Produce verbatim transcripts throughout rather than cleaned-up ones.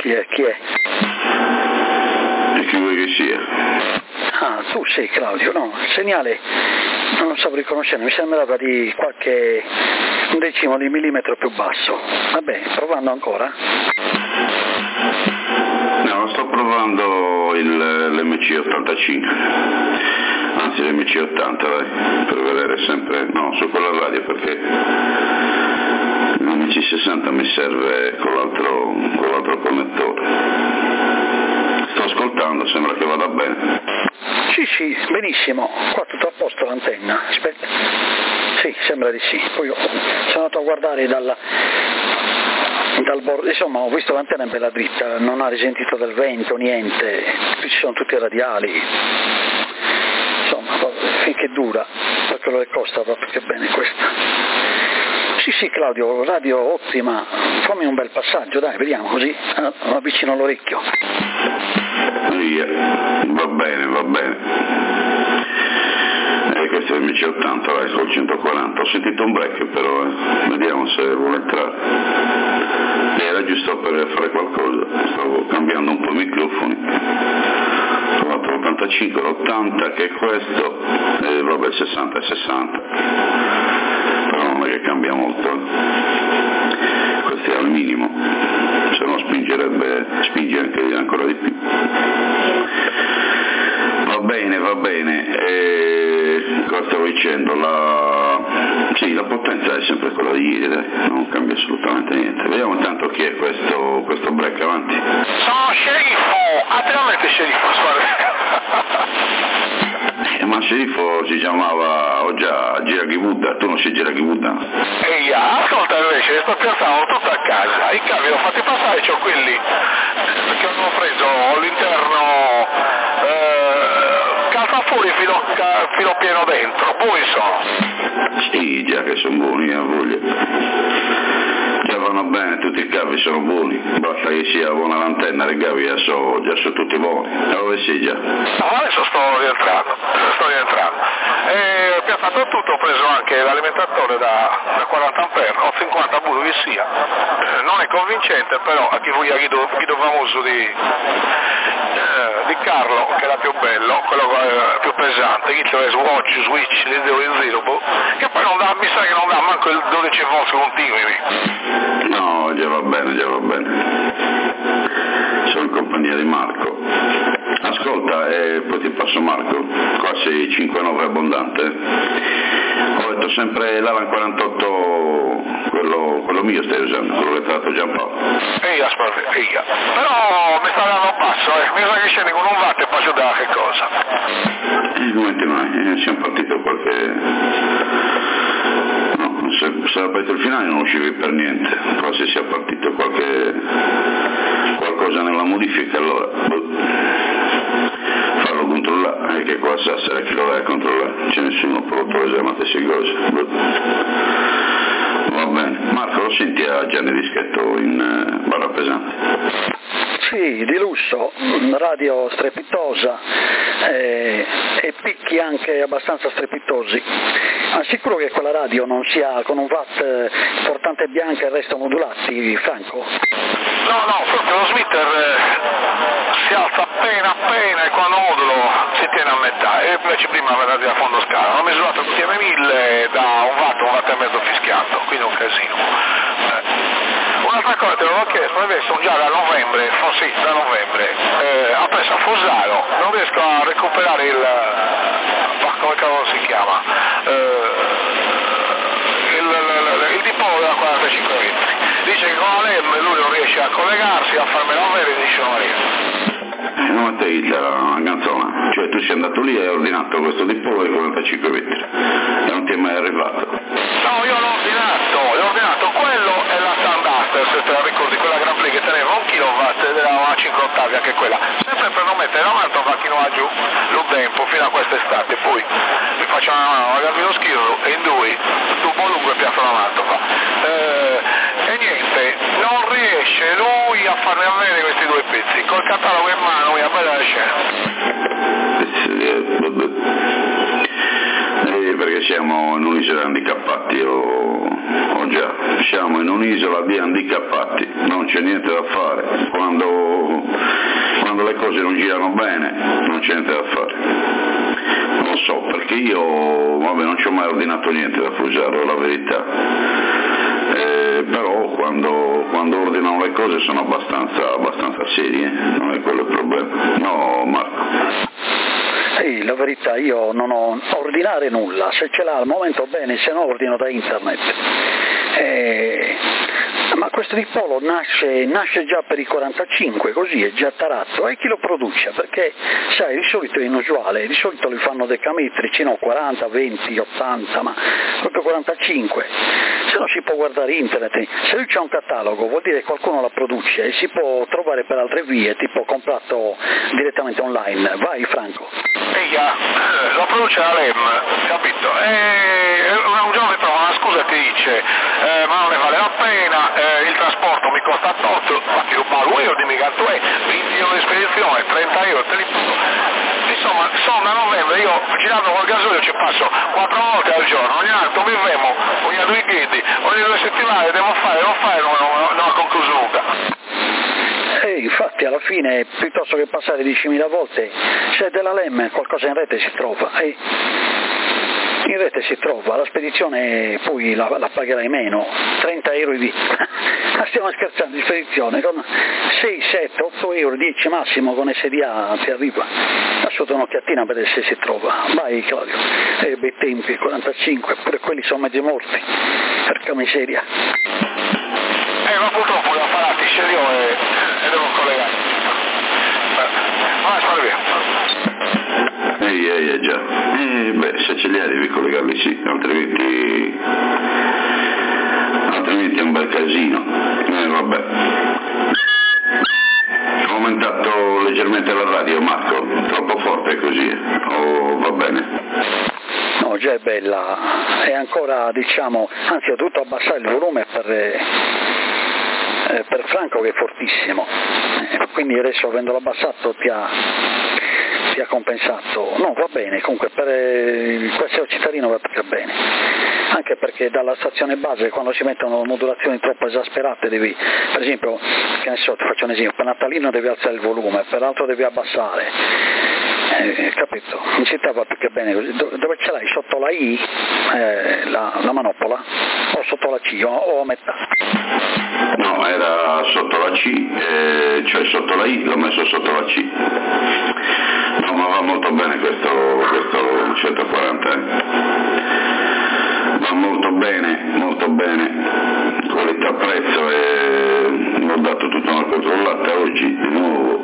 chi è? Chi è? E chi vuoi che sia? Ah, tu sei Claudio, no, il segnale non lo stavo riconoscendo, mi sembrava di qualche un decimo di millimetro più basso. Vabbè, provando ancora? No, sto provando il, l'M C ottantacinque, anzi l'M C ottanta, dai, per vedere sempre, no, su quella radio, perché l'M C sessanta mi serve con l'altro, con l'altro connettore. Sto ascoltando, sembra che vada bene. Sì, sì, benissimo, qua tutto a posto l'antenna, aspetta. Sì, sembra di sì. Poi sono andato a guardare dalla, dal bordo, insomma ho visto l'antenna è bella dritta, non ha risentito del vento, niente, qui ci sono tutti i radiali. Insomma, finché dura, per quello che costa va più che bene questa. Sì, sì Claudio, radio ottima, fammi un bel passaggio, dai, vediamo così, eh, avvicino l'orecchio. Via, va bene, va bene. E questo è il M C ottanta, vai, col centoquaranta. Ho sentito un break però, eh. Vediamo se vuole entrare. Era giusto per fare qualcosa, stavo cambiando un po' i microfoni. Ho trovato l'ottantacinque, l'ottanta che è questo, e vabbè il sessanta è sessanta. Però non è che cambia molto. Questo è al minimo, se no spingerebbe, spinge anche ancora di più. Va bene, va bene, e cosa stavo dicendo? La... Sì, la potenza è sempre quella di ieri, dai, non cambia assolutamente niente. Vediamo intanto chi è questo, questo break, avanti. Sono sceriffo, attivamente sceriffo, Eh, ma sceriffo si chiamava oh già Giraghi Buddha, tu non sei Giraghi Buddha? Ehi, ascolta invece, sto piazzando tutto a casa, i cavi li ho fatti passare, c'ho quelli che hanno preso l'interno eh, calza fuori filo, filo pieno dentro, buoni sono. Sì, già che sono buoni, a voglia. Già vanno bene, tutti i cavi sono buoni, basta che sia buona l'antenna, i cavi già sono, già sono tutti buoni. Dove sei già? No, adesso sto rientrando, sto rientrando. E ho piazzato tutto, ho preso anche l'alimentatore da, da quaranta ampere, o cinquanta budo che sia. Eh, non è convincente, però a chi voglia Guido, Guido famoso di, eh, di Carlo, che era più bello, quello eh, più pesante, chi c'è Swatch, Switch, li devo in zero, che poi non dà, mi sa che non dà manco il dodici volt continui. No, già va bene, già va bene. Sono in compagnia di Marco. Ascolta, e poi ti passo Marco, qua sei cinquantanove abbondante. Ho detto sempre l'Alan quarantotto, quello, quello mio stai usando, quello che ha dato Giampaolo. Ehi, aspetta, ehi. Però mi sta dando basso, eh. Mi sa che scende con un watt e poi ci dà che cosa. Eh, come ti mai? Eh, siamo partiti qualche... No, se, se era partito il finale non uscivi per niente, però se sia partito qualche... qualcosa nella modifica allora... farlo controllare, eh, che qua sa se chi lo vai a controllare, non c'è nessuno prodotto esaminate queste cose. Va bene, Marco lo senti a Gianni Dischetto in uh, barra pesante? Sì, di lusso, radio strepitosa eh, e picchi anche abbastanza strepitosi. Assicuro che quella radio non sia con un watt eh, portante bianca e il resto modulati, Franco? No, no, proprio lo smitter eh, si alza appena appena e quando modulo si tiene a metà e invece prima la radio a fondo scala. Ho misurato il T M mille da un watt, un watt e mezzo fischiato, quindi un casino. Eh. Un'altra cosa te l'avevo chiesto, adesso già da novembre, oh sì, da novembre, eh, ha preso a Fusaro, non riesco a recuperare il, ma come cavolo si chiama, eh, il, il, il dipolo da quarantacinque metri. Dice che con la L E M lui non riesce a collegarsi, a farmelo avere, dice non riesce. Eh, non te c'era una canzone, cioè tu sei andato lì e hai ordinato questo dipolo di quarantacinque metri e non ti è mai arrivato. No, io l'ho ordinato, l'ho ordinato quello e la Standard, se te la ricordi, quella Grand Prix che teneva un kilowatt ed era una cinque ottavi anche quella, sempre per non mettere un altro macchino a giù lo tempo fino a quest'estate, poi mi faccio una mano, magari lo schiro e in due, tubo lungo e piazzo una mantova. Eh, e niente, non riesce lui a farmi avere questi due pezzi, col catalogo in mano mi appare la scena. Eh, perché siamo in un'isola handicappati o, o già, siamo in un'isola di handicappati, non c'è niente da fare, quando, quando le cose non girano bene non c'è niente da fare. Non lo so, perché io vabbè, non ci ho mai ordinato niente da Fusaro, la verità, eh, però quando, quando ordinano le cose sono abbastanza, abbastanza serie, non è quello il problema. No, Marco? Sì, la verità, io non ho ordinare nulla, se ce l'ha al momento bene, se no ordino da internet. Eh, ma questo di Polo nasce, nasce già per i quarantacinque, così è già tarazzo, e chi lo produce? Perché sai, di solito è inusuale, di solito li fanno decametrici, no, quaranta, venti, ottanta, ma proprio quarantacinque, se no si può guardare internet, se lui c'è un catalogo vuol dire che qualcuno la produce e si può trovare per altre vie, tipo comprato direttamente online. Vai Franco. Eia, la produce la L E M, capito? E un giorno ti trova una scusa e ti dice eh, ma non ne vale la pena, eh, il trasporto mi costa tutto, ma ti ruba io, dimmi quanto è, venti euro di spedizione, trenta euro, te li pago. Insomma, sono da novembre, io girando col gasolio ci passo quattro volte al giorno, ogni tanto mi fermo, ogni due weekend, ogni due settimane devo fare, devo fare, non, non, non ho concluso nulla. E infatti alla fine, piuttosto che passare diecimila volte, se della L E M qualcosa in rete si trova, e in rete si trova, la spedizione poi la, la pagherai meno, trenta euro di... ma stiamo scherzando, di spedizione, con sei, sette, otto euro, dieci massimo con S D A ti arriva, lasciate un'occhiatina per vedere se si trova. Vai Claudio, e eh, bei tempi, quarantacinque, pure quelli sono mezzi morti, porca miseria. Eh, ma purtroppo la parati sceglio e, e devo collegare. Vai, spara via. Ehi, ehi, eh, già. Eh, beh, se ce li hai devi collegarli sì, altrimenti... altrimenti è un bel casino. Eh, vabbè. Ho aumentato leggermente la radio, Marco, troppo forte così, o va bene? No, già è bella, è ancora, diciamo, anzi ho dovuto abbassare il volume per... Eh, per Franco che è fortissimo, eh, quindi adesso avendolo abbassato ti ha, ti ha compensato. No, va bene, comunque per eh, questo cittadino va più bene, anche perché dalla stazione base quando si mettono modulazioni troppo esasperate devi, per esempio, che ne so, ti faccio un esempio, per Natalino devi alzare il volume, per l'altro devi abbassare, eh, capito? In città va più che bene così. Dove ce l'hai? Sotto la I, eh, la, la manopola, o sotto la C, o, o a metà? No, era sotto la C, eh, cioè sotto la I, l'ho messo sotto la C. No, ma va molto bene questo, questo centoquaranta, eh. Va molto bene, molto bene, qualità prezzo, e ho dato tutta una controllata oggi di nuovo.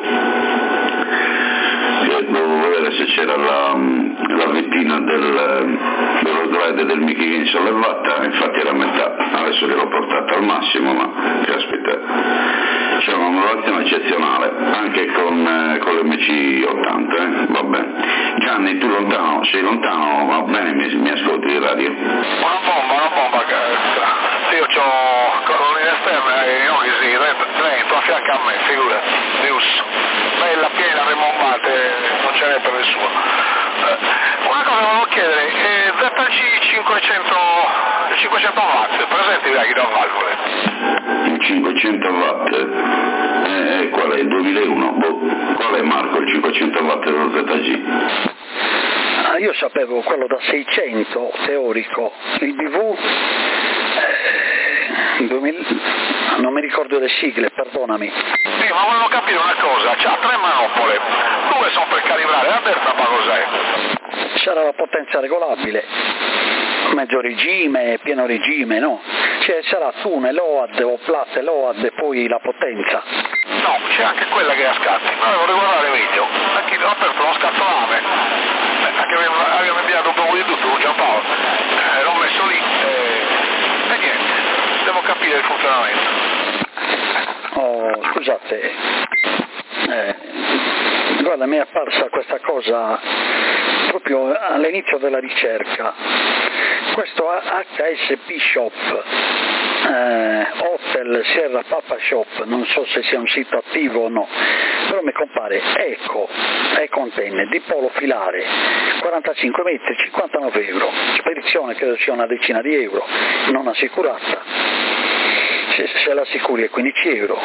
Devo vedere se c'era la, la retina del, dello slide del Mickey Gain sollevata, infatti era a metà, adesso gliel'ho portata al massimo, ma caspita, c'è una modulazione eccezionale, anche con, eh, con l'M C ottanta, eh? Va bene. Gianni, tu lontano, sei lontano, va bene, mi, mi ascolti di radio? Una bomba, una bomba, che io ho colonie esterne e io sì, Trento, a fianco a me, figura, Deus, bella, piena, rimombate, non ce n'è per nessuno. Eh, una cosa volevo chiedere, eh, Z G cinquecento, cinquecento watt, presenti vecchi da valvole? cinquecento watt, eh, qual è? Il duemilauno? Boh. Qual è Marco il cinquecento watt dello Z G? Ah, io sapevo quello da seicento teorico, il B V eh, duemila, non mi ricordo le sigle, perdonami. Sì, ma volevo capire una cosa, c'ha tre manopole, due sono per calibrare, la terza ma cos'è? Sarà la potenza regolabile, mezzo regime, pieno regime, no? Cioè sarà tunnel, O A D o plate L O A D e poi la potenza. No, c'è anche quella che è a scatti, ma devo riguardare il video, perché ho aperto uno scatolame, anche avevo inviato un po' di tutto, Giampaolo, eh, l'ho messo lì eh, e niente, devo capire il funzionamento. Oh, scusate, eh, guarda, mi è apparsa questa cosa proprio all'inizio della ricerca, questo H S P Shop, eh, Hotel Sierra Papa Shop, non so se sia un sito attivo o no, però mi compare Eco, Eco Antenne, di polo filare, quarantacinque metri, cinquantanove euro, spedizione credo sia una decina di euro, non assicurata. se, se la sicuri è quindici euro.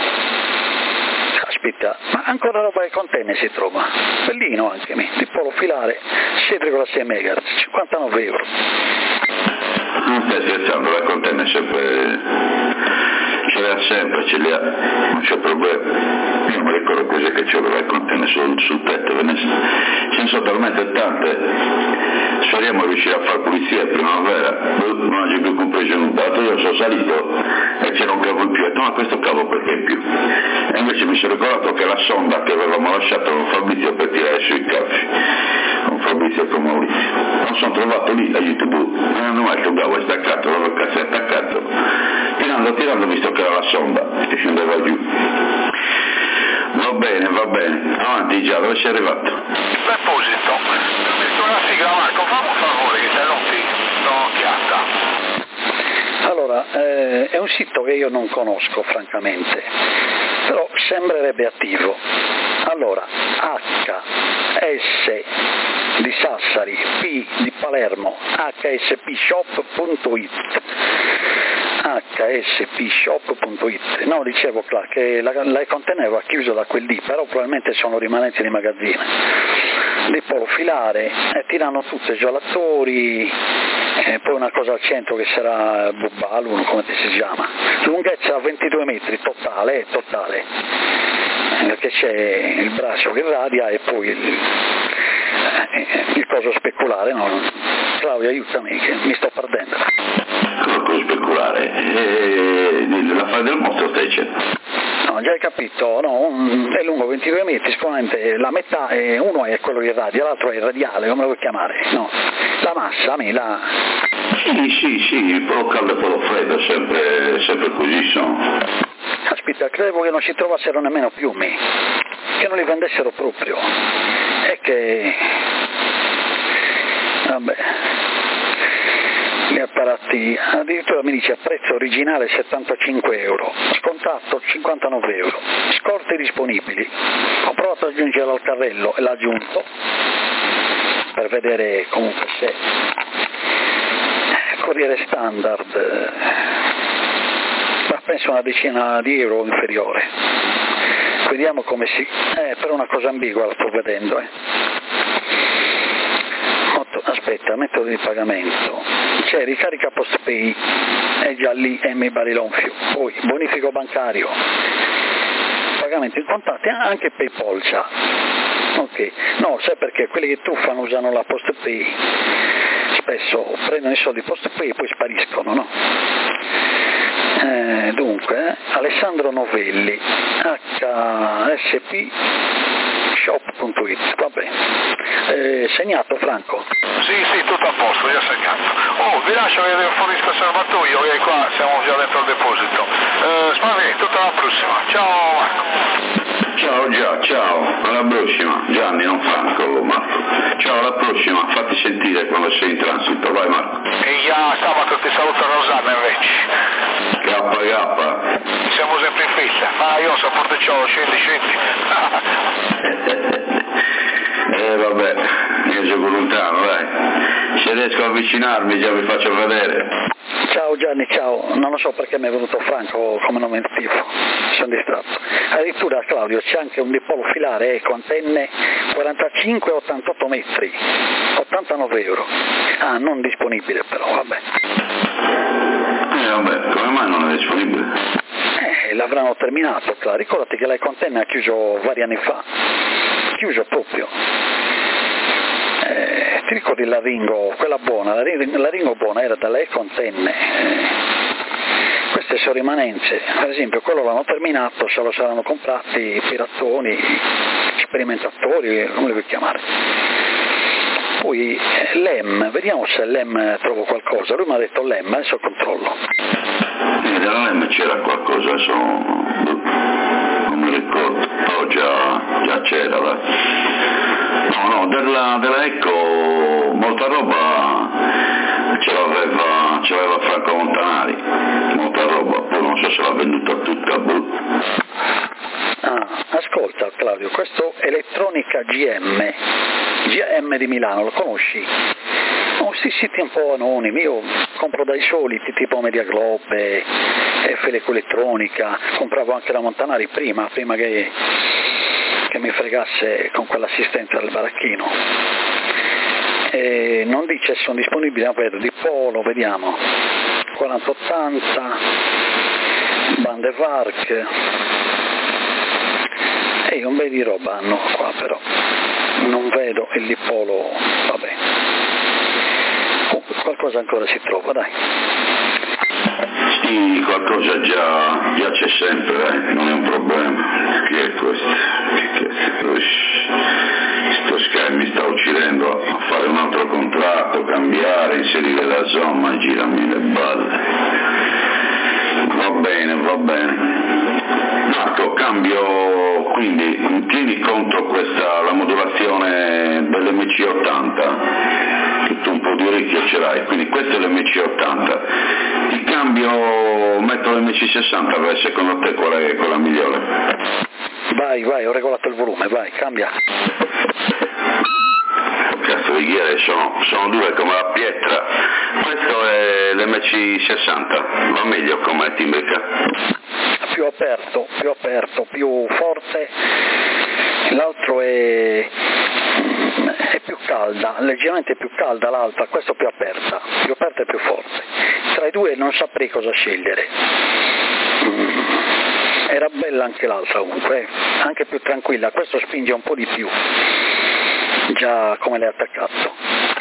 Aspetta, ma ancora roba che contenne si trova, bellino anche me, di polo filare sei virgola sei megahertz, cinquantanove euro. Non stai scherzando, la contenne sempre, ce le ha sempre, ce le ha, non c'è problema. Io mi ricordo così che ce le contenne sul, sul tetto, ce ne sono talmente tante, speriamo di riuscire a fare pulizia in primavera, non ho più compreso nulla. L'altro io sono salito e c'era un cavo in più, ho detto ma questo cavo perché in più? E invece mi sono ricordato che la sonda che avevamo lasciato con Fabrizio per tirare sui cavi, con Fabrizio e con Maurizio, non sono trovato lì a YouTube, non mai il cavo è staccato, dove cazzo è attaccato, tirando, tirando, visto che era la sonda che scendeva giù. Va bene, va bene, avanti già, dove sei arrivato? Deposito, metto una sigla Marco, fammi un favore che sei non un'occhiata. Allora, eh, è un sito che io non conosco francamente, però sembrerebbe attivo. Allora, H S di Sassari, P di Palermo, h s p shop punto it. h s p shop punto it. No, dicevo là, che la, la conteneva chiusa da quel lì, però probabilmente sono rimanenti di magazzino. Di polo filare, eh, tirano tutte gelatori, eh, poi una cosa al centro che sarà Bubbalu, come si chiama, lunghezza ventidue metri, totale, totale, perché c'è il braccio che radia e poi il, eh, il coso speculare, no? Claudio aiutami che mi sto perdendo. Cosa coso speculare? Eh, la fase del mostro stai dicendo? No, già hai capito, no, un, è lungo ventidue metri, sicuramente la metà, è, uno è quello che radia, l'altro è il radiale, come lo vuoi chiamare? No, la massa, a me la... Sì, sì, sì, polo caldo e polo freddo, sempre, sempre così sono. Aspetta, credevo che non si trovassero nemmeno piumi, che non li vendessero proprio, è che... vabbè... gli apparati, addirittura mi dice a prezzo originale settantacinque euro, scontato cinquantanove euro, scorte disponibili. Ho provato ad aggiungerlo al carrello e l'ho aggiunto per vedere comunque se corriere standard, ma penso una decina di euro inferiore. Vediamo come si... eh, per una cosa ambigua la sto vedendo, eh. Aspetta, metodo di pagamento, c'è ricarica postpay, è già lì M Barilon Fiu, poi bonifico bancario, pagamento in contanti, anche PayPal già, ok, no, sai perché quelli che truffano usano la postpay, spesso prendono i soldi postpay e poi spariscono, no? Eh, dunque, eh, Alessandro Novelli, H S P shop punto it, va bene. Eh, segnato Franco? Sì, sì, tutto a posto, io ho segnato. Oh, vi lascio vedere un fornisco serbatoio che qua siamo già dentro il deposito. Eh, Spaventi, tutta la prossima. Ciao Marco. Ciao già, ciao, alla prossima. Gianni, non Franco, Marco. Ciao, alla prossima, fatti sentire quando sei in transito, vai Marco. E già sabato ti saluto Rosanna invece. K K. Siamo sempre in fissa. Ma io saporto ciao, scendi, scendi. Eh vabbè, io gioco lontano, dai. Se riesco a avvicinarmi già vi faccio vedere. Ciao Gianni, ciao. Non lo so perché mi è venuto Franco come nome attivo. Sono distratto. Addirittura Claudio c'è anche un dipolo filare eh, con antenne quarantacinque ottantotto metri. ottantanove euro. Ah, non disponibile però, vabbè. Eh vabbè, come mai non è disponibile? Eh, l'avranno terminato, Claudio. Ricordati che lei Contenne ha chiuso vari anni fa. Chiuso proprio. Eh, ti ricordi la Ringo, quella buona, la Ringo, la Ringo buona era dalle Contenne. Eh, queste sono rimanenze, per esempio quello l'hanno terminato, se lo saranno comprati piratoni, sperimentatori, come li vuoi chiamare. Poi eh, l'E M, vediamo se l'E M trovo qualcosa, lui mi ha detto l'E M, adesso controllo. Eh, dalla M c'era qualcosa, adesso non mi ricordo, però già, già c'era, dai. No, no, della, della Ecco molta roba ce l'aveva, ce l'aveva Franco Montanari, molta roba, poi non so se l'ha venduta tutta, boh. Ah, ascolta Claudio, questo Elettronica G M, G M di Milano, lo conosci? Oh, sì, siti un po' anonimi, io compro dai soliti tipo Media Globe, F L Elettronica, compravo anche la Montanari prima, prima che, che mi fregasse con quell'assistenza del baracchino. E non dice se sono disponibili, ma vedo di Polo, vediamo, quaranta ottanta, bande Vark, e un bel di roba hanno qua, però non vedo il di Polo, vabbè. Qualcosa ancora si trova, dai. Sì, qualcosa già, già c'è sempre, eh? Non è un problema. Che è questo? Che è sto Sky mi sta uccidendo a fare un altro contratto, cambiare, inserire la zona, girami le balle. Va bene, va bene. Marco, cambio, quindi tieni conto questa, la modulazione dell'M C ottanta. Tutto un po' di orecchio ce l'hai, quindi questo è l'M C ottanta, ti cambio, metto l'M C sessanta, beh, secondo te qual è quella migliore? Vai, vai, ho regolato il volume, vai, cambia. Cazzo di ghiere, sono, sono due come la pietra, questo è l'M C sessanta, va meglio come timbrica? Più aperto, più aperto, più forte, l'altro è... è più calda, leggermente più calda l'altra, questa più aperta, più aperta e più forte. Tra i due non saprei cosa scegliere. Mm. Era bella anche l'altra comunque, anche più tranquilla, questo spinge un po' di più, già come l'hai attaccato.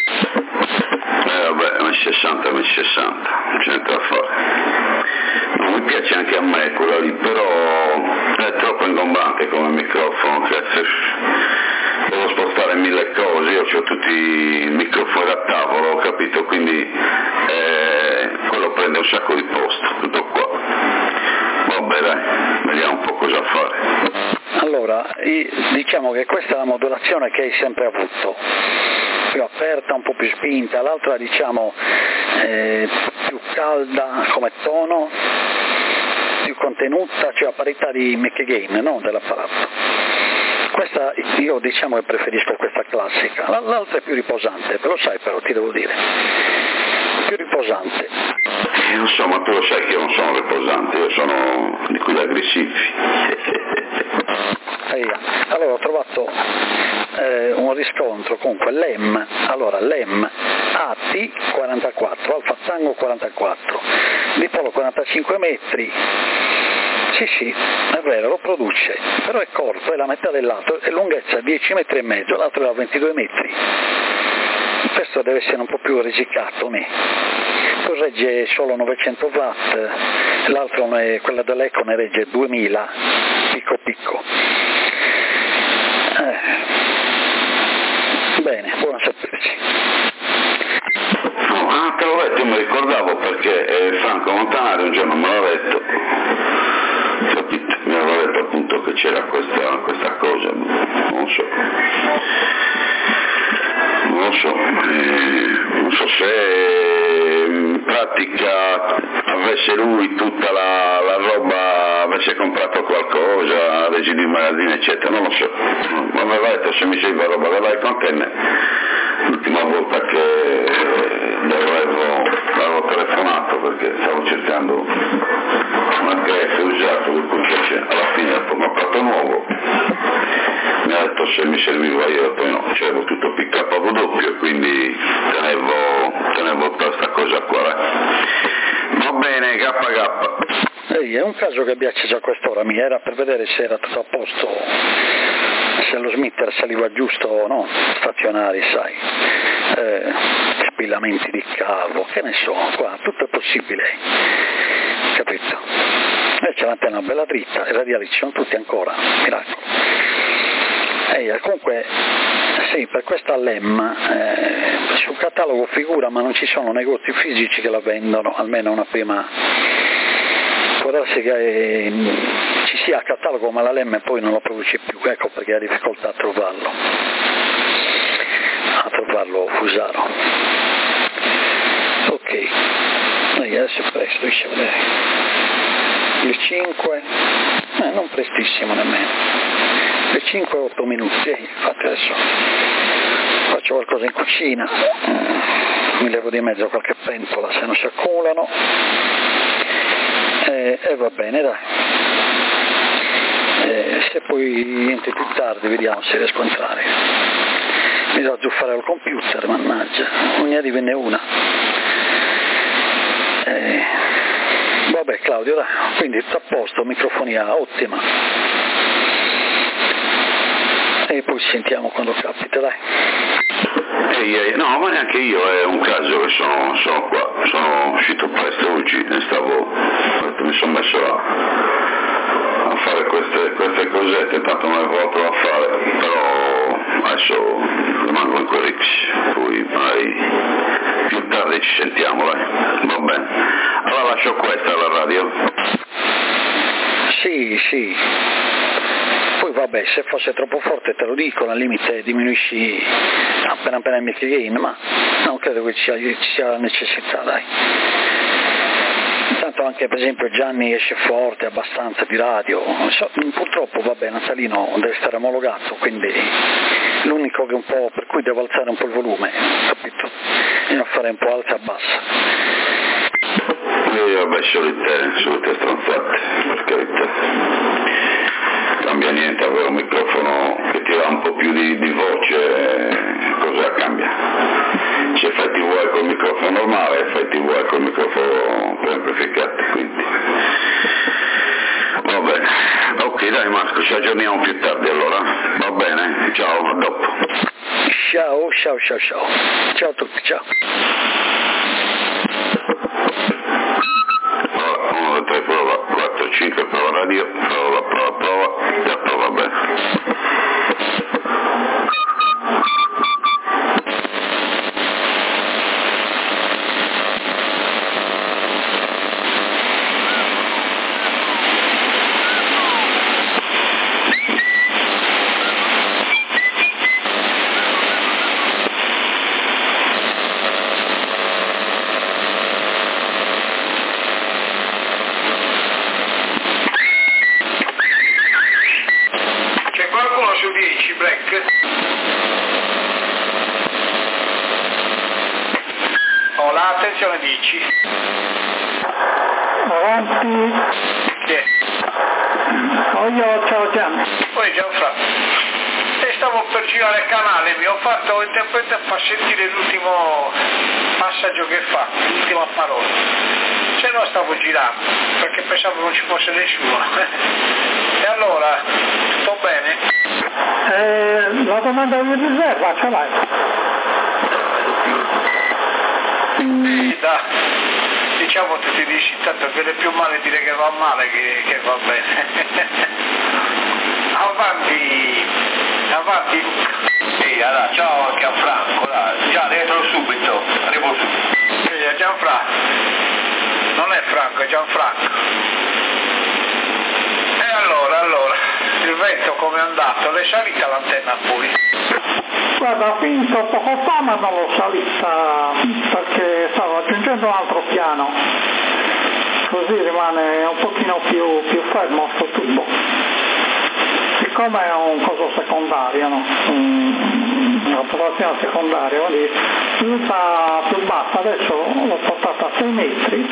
Eh vabbè, M sessanta, M sessanta, non c'è niente da fare. Non mi piace anche a me quella lì, però è troppo ingombante come microfono, cazzo. Devo spostare mille cose, io ho tutti i microfoni da tavolo, ho capito, quindi eh, quello prende un sacco di posto, tutto qua. Vabbè dai, vediamo un po' cosa fare. Allora, diciamo che questa è la modulazione che hai sempre avuto, più aperta, un po' più spinta, l'altra diciamo eh, più calda come tono, più contenuta, cioè a parità di mic gain, no? Dell'apparato. Questa io diciamo che preferisco questa classica, l'altra è più riposante, lo sai però, ti devo dire, più riposante. Eh, non so, ma tu lo sai che io non sono riposante, io sono di quelli aggressivi. Allora ho trovato eh, un riscontro, comunque l'E M, allora l'E M A T quarantaquattro, Alfa Tango quarantaquattro, dipolo quarantacinque metri. Sì, sì, è vero, lo produce, però è corto, è la metà dell'altro, è lunghezza dieci metri e mezzo, l'altro è da ventidue metri. Questo deve essere un po' più risicato, né? Poi regge solo novecento watt, l'altro, è, quella dell'Eco, ne regge duemila, picco picco. Eh. Bene, buona sapersi. No, ah, te l'ho detto, io mi ricordavo perché eh, Franco Montanari un giorno me l'ha detto. Capito? Mi aveva detto appunto che c'era questa, questa cosa, non so, non so, eh, non so se in pratica avesse lui tutta la, la roba, avesse comprato qualcosa, regimi di magazzino eccetera, non lo so, ma mi aveva detto se mi serve roba dell'I container, l'ultima volta che l'avevo, l'avevo telefonato perché stavo cercando una Gref usato, per cui invece alla fine ho comprato nuovo, mi ha detto se mi serviva io, poi no, c'avevo tutto P K W e quindi tenevo, tenevo questa cosa qua. Va bene, K K. Ehi, è un caso che abbia acceso a quest'ora, mi era per vedere se era tutto a posto, se lo smitter saliva giusto o no, stazionari, sai, eh, spillamenti di cavo, che ne so, qua tutto è possibile, capito? E c'è l'antenna bella dritta, i radiali ci sono tutti ancora, miracolo. E comunque, sì, per questa L E M, eh, sul catalogo figura, ma non ci sono negozi fisici che la vendono, almeno una prima. Può darsi che eh, ci sia a catalogo, ma la L E M poi non lo produce più, ecco perché ha difficoltà a trovarlo, a trovarlo Fusaro. Ok, e adesso è presto, riesci a vedere. Il cinque, eh, non prestissimo nemmeno. Il cinque otto minuti, eh, infatti adesso faccio qualcosa in cucina, mi levo di mezzo qualche pentola se non si accumulano e, e va bene, dai. E se poi niente più tardi vediamo se riesco a entrare. Mi devo azzuffare al computer, mannaggia, non ne divenne una. E, vabbè Claudio, dai, quindi tutto a posto, microfonia ottima. E poi ci sentiamo quando capita, dai. Ehi, ehi, no, ma neanche io, è un caso che sono, sono qua, sono uscito presto oggi e stavo, mi sono messo a, a fare queste, queste cosette, tanto non le ho a fare, però adesso rimango in quel X, poi magari più tardi ci sentiamo, dai, va bene. Allora lascio questa alla radio. Sì, sì. Poi vabbè, se fosse troppo forte te lo dico, al limite diminuisci appena appena il mic gain, ma non credo che ci sia, ci sia la necessità, dai. Intanto anche per esempio Gianni esce forte abbastanza di radio, so, purtroppo vabbè Natalino deve stare omologato, quindi l'unico che un po' per cui devo alzare un po' il volume, capito? E non fare un po' alza e bassa. E vabbè, solite, solite stronzate, per carità. Cambia niente avere un microfono che ti dà un po' più di, di voce, cosa cambia? Se fai tivù col microfono normale, fai tivù col microfono per amplificati, quindi va bene. Ok dai Marco, ci aggiorniamo più tardi allora, va bene? Ciao, a dopo. Ciao, ciao, ciao, ciao. Ciao a tutti, ciao. uno, due, tre, prova, quattro, cinque, prova radio, prova, prova, prova, già prova bene. Attenzione dici. Avanti. Chi è? Oh, io, ciao Gian. Poi Gianfranco. E stavo per girare il canale, mi ho fatto in tempo in tempo a sentire l'ultimo passaggio che fa, l'ultima parola. Se no stavo girando, perché pensavo non ci fosse nessuno. E allora, tutto bene? Eh, la domanda di riserva ce l'hai? Sì, da, diciamo tu ti dici tanto che è più male dire che va male che, che va bene. Avanti, avanti Luca. Sì, allora, ciao anche a Franco, dai. Già rientro subito, arrivo subito. Sì, è Gianfranco. Non è Franco, è Gianfranco. E allora, allora, il vento come è andato? L'è salita l'antenna poi? Guarda, ho finito poco fa ma non l'ho salita perché stavo aggiungendo un altro piano, così rimane un pochino più, più fermo sto tubo. Siccome è un coso secondario, no? una popolazione secondaria, quindi l'usa più bassa, adesso l'ho portata a sei metri,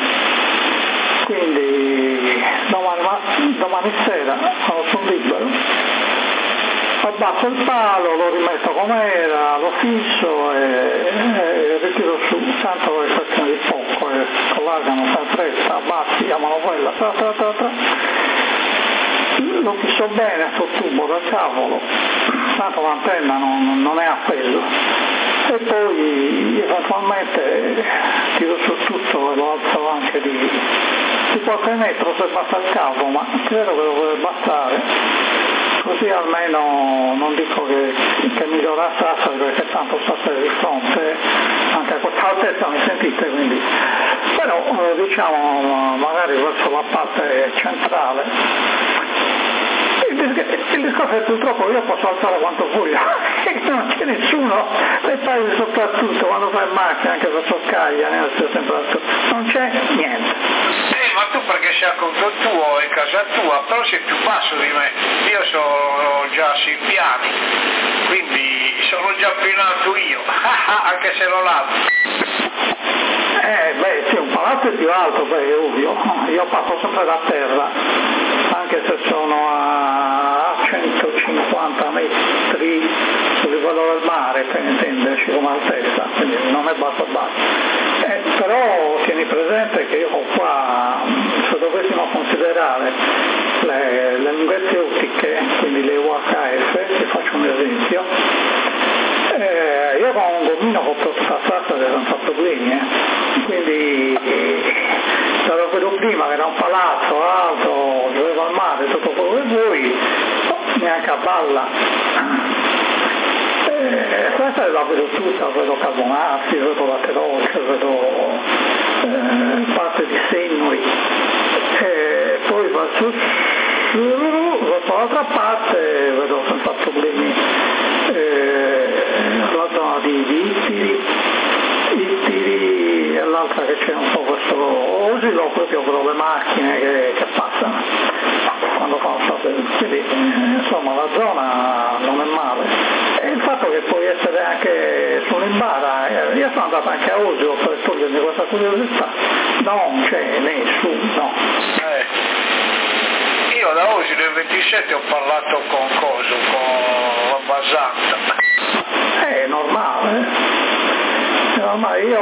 quindi domani, domani sera, quando sono libero, abbasso il palo, lo rimetto com'era, lo fisso e, e ritiro su, tanto è questione di poco, e collagano in fretta, abbassi, chiamano quella, tra tra tra tra. Lo fisso bene a sto tubo da cavolo, tanto l'antenna non, non è a peso. E poi eventualmente tiro su tutto e lo alzo anche di, di qualche metro se basta il cavo, ma credo che dovrebbe bastare. Così almeno non dico che, che migliora Sassa perché tanto state di fronte anche a questa altezza mi sentite, quindi però eh, diciamo magari verso la parte centrale. Il, il discorso è purtroppo io posso alzare quanto voglio e non c'è nessuno, le fai soprattutto quando fai in macchina anche sotto scaglia, non c'è sempre non c'è niente. Eh, ma tu perché che sia conto tuo e casa tua, però sei più basso di me, io sono già sui piani, quindi sono già più in alto io, anche se non l'altro. Eh, beh, sì, un palazzo è più alto, beh, è ovvio. Io passo sempre da terra, anche se sono a centocinquanta metri sul livello del mare, per intenderci, come altezza, quindi non è basso basso. Eh, però tieni presente che io qua, se dovessimo considerare le, le lunghezze ottiche, quindi le U H F, ti faccio un esempio, eh, io con un gommino copro tutta la strada senza problemi, eh. Quindi te lo vedo prima che era un palazzo alto, dove al mare, tutto quello che vuoi, neanche a balla. Eh, questa la vedo tutta, vedo Carbonazzi, vedo Laterocchio, vedo eh, parte di Sennui, e poi va su, su verso l'altra parte, vedo senza problemi eh, la zona di, di Ittiri, Ittiri e l'altra che c'è un po' verso Osilo, proprio per le macchine che, che passano quando fanno state, quindi insomma la zona non è male. E il fatto che puoi essere anche su un'Imbara, eh, io sono andato anche a Osilo per togliermi questa curiosità, non c'è nessuno. Eh, io da Osilo il ventisette ho parlato con Coso, con la Basanta. È normale, è normale, io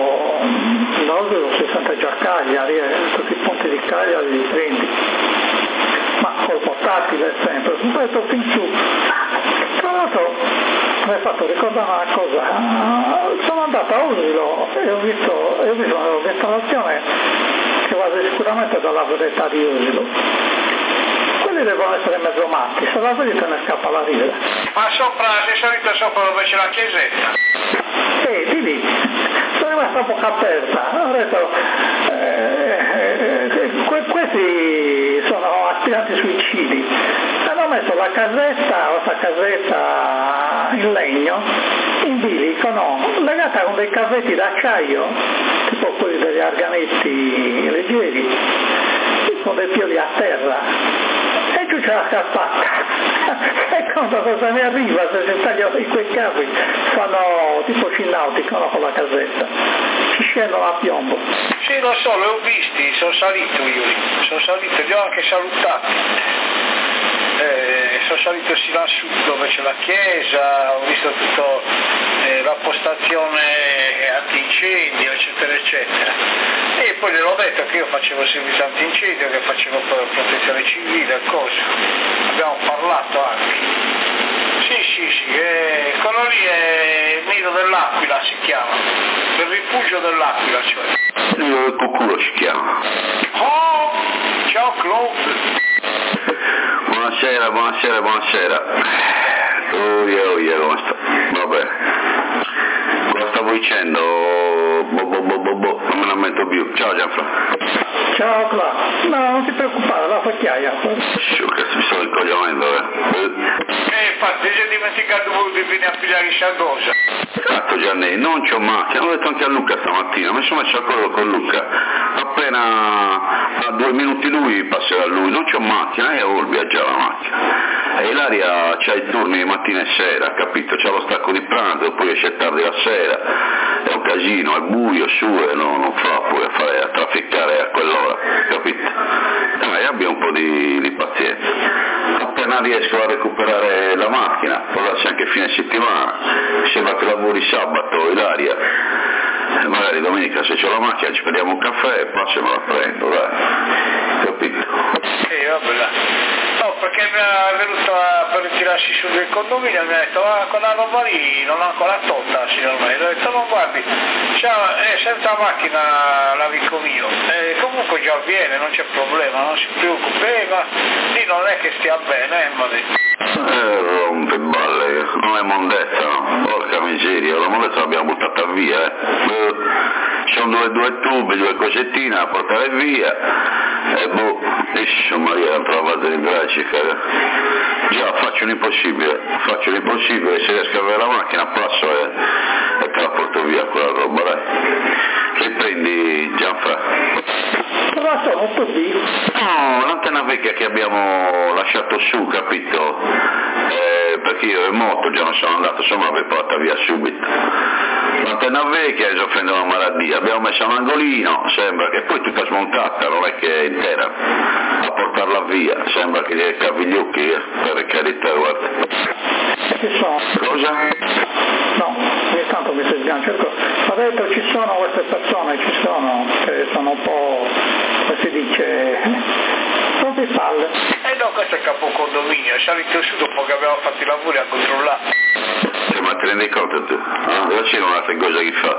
da Osilo si sente già Cagliari, eh, tutti i ponti di Cagliari li prendi, ma col portatile sempre, su questo fin su. Tra l'altro mi hai fatto ricordare una cosa, sono andato a Osilo e ho visto, ho visto un'installazione che va sicuramente dalla vedetta di Osilo. Quelli devono essere mezzo matti, se la vedi te ne scappa la risa. Ma sopra, sei salito sopra dove c'è la chiesetta? Eh, di lì, sono rimasta un po' aperta, ho detto, eh, eh, questi sono aspiranti suicidi. Hanno messo la casetta, questa casetta in legno, in bilico, no, legata con dei cavetti d'acciaio, tipo quelli degli arganetti leggeri, con dei pioli a terra, e giù c'è la scappata. E quando cosa ne arriva, se si tagliano in quei cavi, fanno tipo cinnautico, no, con la casetta, ci scendono a piombo. Sì, lo so, li ho visti, sono salito io lì, sono salito, li ho anche salutati. Eh, sono salito sì lassù dove c'è la chiesa, ho visto tutto eh, la postazione antincendio, eccetera eccetera, e poi gliel'ho detto che io facevo servizio antincendio, che facevo protezione civile e cose, abbiamo parlato anche. Sì sì sì, eh, quello lì è il nido dell'Aquila, si chiama, il rifugio dell'Aquila, cioè. Io il cuculo si chiama. Oh, ciao Claude. Buonasera, buonasera, buonasera. Oh yeah, oh yeah, come sta? Vabbè. Cosa stavo dicendo? Boh, boh, boh, boh, boh, non me ne ammetto più. Ciao Gianfranco. Ciao Cla. No, non ti preoccupare, la facchiaia. Sciocca, mi sono il cogliamento, eh. Eh, infatti, ti sei dimenticato voi di venire a pigliare questa cosa. Cazzo Gianni, non c'ho macchina, l'ho detto anche a Luca stamattina, mi sono messo d'accordo con Luca. Appena a due minuti lui passerà lui, non c'ho macchina, io voglio viaggiare la macchina. E Ilaria c'ha i turni di mattina e sera, capito? C'ha lo stacco di pranzo, poi esce tardi la sera, è un casino, è buio su e no, non fa poi a fare a trafficare a quell'ora, capito? Dai, abbia un po' di, di pazienza. Appena riesco a recuperare la macchina, può darsi anche fine settimana, sembra che lavori sabato Ilaria, e magari domenica se c'ho la macchina ci prendiamo un caffè e passo e me la prendo, dai, capito? Sì, vabbè, dai. No, perché mi è venuto a, per ritirarsi su del condominio, mi ha detto, ma quella roba lì non l'ho ancora tolta, signor me. Ho detto, no guardi, eh, senza macchina l'amico mio, eh, comunque già avviene, non c'è problema, non si preoccupi, eh, ma lì non è che stia bene, eh, mi ha detto. Eh, rompe balle, non è mondezza, no? Porca miseria, la mondezza l'abbiamo buttata via, eh. Ci sono due, due tubi, due cosettine da portare via, e boh, Iscio Maria, dentro la base idraulica. Già, faccio l'impossibile, faccio l'impossibile, se riesco a avere la macchina passo e, e te la porto via quella roba, dai. Riprendi Gianfranco. Però sono tutti. No, l'antenna vecchia che abbiamo lasciato su, capito? Eh, perché io in moto già non sono andato, insomma l'avrei portata via subito. L'antenna vecchia è soffrendo una malattia, abbiamo messo un angolino, sembra che poi tutta smontata, non è che è intera, a portarla via, sembra che gli cavi gli occhi, eh, per carità, guarda. Ci sono. Cosa? No, ogni tanto mi si sgancia. Ho detto ci sono queste persone, ci sono, che sono un po', come si dice, rompi palle. Eh no, questo è il capo condominio, è salito su dopo che abbiamo fatto i lavori a controllare. Cioè, ma ti rendi conto tu? No? Dove c'è un'altra cosa che fa?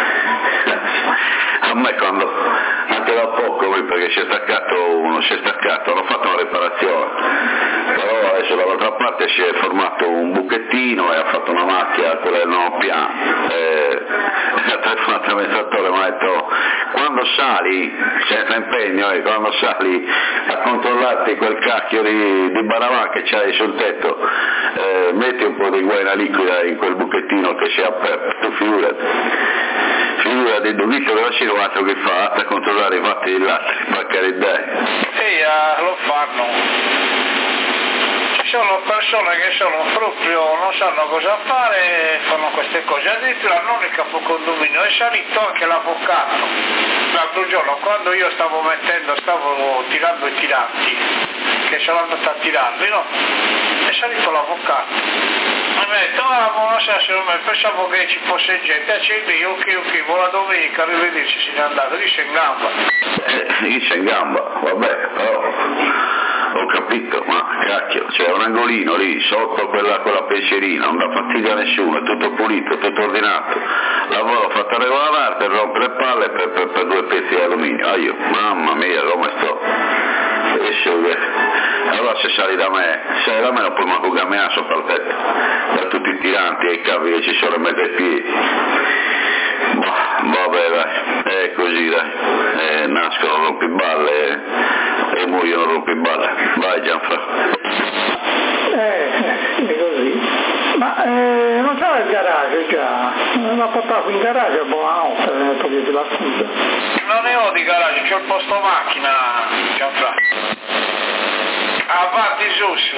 A me quando, anche da poco, perché si è staccato uno, si è staccato, hanno fatto una riparazione, però adesso dall'altra parte si è formato un buchettino e ha fatto una macchia, quella del nono piano, e ha telefonato l'amministratore e mi ha detto quando sali, senza impegno, e quando sali a controllarti quel cacchio di, di baravan che c'hai sul tetto, eh, metti un po' di guaina liquida in quel buchettino che si è aperto, tu figurati. Figurati, visto che la c'è un altro che fa, a controllare i fatti degli altri, per carità. Sì, eh, lo fanno. Ci sono persone che sono proprio, non sanno cosa fare e fanno queste cose. Addirittura non il capocondominio, è salito anche l'avvocato. L'altro giorno, quando io stavo mettendo, stavo tirando i tiranti, che sono andato a tirarli, no? È salito l'avvocato. E mi ha detto, ah, buonasera signor me, pensavo che ci fosse gente, c'è lì, ok, ok, buona domenica, arrivederci, se n'è andato, lì c'è in gamba. Eh, lì c'è in gamba, vabbè, però ho capito, ma cacchio, c'è un angolino lì, sotto quella, quella pencerina, non dà fastidio a nessuno, è tutto pulito, tutto ordinato, lavoro fatto regolare per rompere le palle per, per, per due pezzi di alluminio, ah io, mamma mia, come sto? Allora se sali da me, se da me non puoi manco camminare sopra il tetto, da tutti i tiranti e i cavi che ci sono in mezzo ai piedi. Vabbè dai, è così dai, eh, nascono rompiballe e muoiono rompiballe. Vai Gianfranco. Eh, è così. Ma eh, non c'era il garage già, l'ha portato in garage a buonanotte, per toglierti la scusa. Non ne ho di garage, c'ho il posto macchina, Gianfranco. Avanti su su.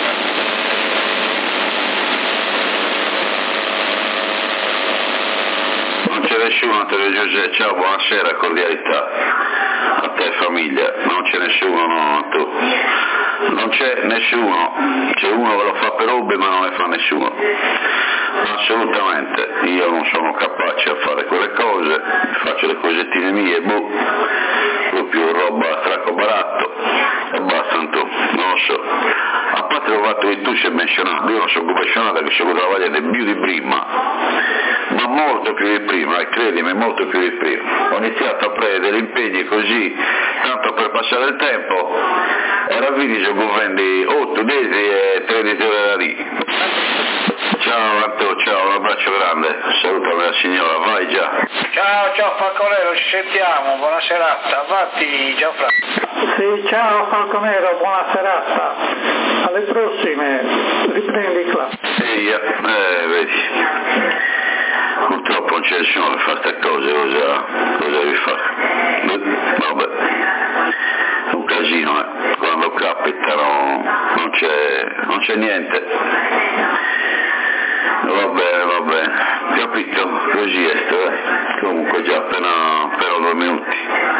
Non c'è nessuno, Antonio Giuseppe, ciao, buonasera, cordialità a te e famiglia, non c'è nessuno, no, tu, non c'è nessuno, c'è uno che lo fa per hobby ma non ne fa nessuno, assolutamente, io non sono capace a fare quelle cose, faccio le cosettine mie, boh, proprio roba stracco baratto e basta, tu, non lo so, a parte il fatto che tu sei menzionato, io non sono commissionato che sono lavorato più di prima, ma molto più di prima, e credimi, molto più di prima. Ho iniziato a prendere degli impegni così, tanto per passare il tempo, era vinto con vendi otto mesi e tredici ore da lì. Ciao Matteo, ciao, un abbraccio grande, salutami la signora, vai già. Ciao, ciao Falconero, ci sentiamo, buona serata, avanti Gianfranco. Sì, ciao Falconero, buona serata, alle prossime, riprendi qua. Sì, eh, vedi. Purtroppo non c'è nessuno che fa queste cose, cosa, cosa devi fare? Vabbè, è un casino, eh. Quando capitano non c'è, non c'è niente. Va bene, va bene, capito, così è sto, eh. Comunque già appena, appena due minuti.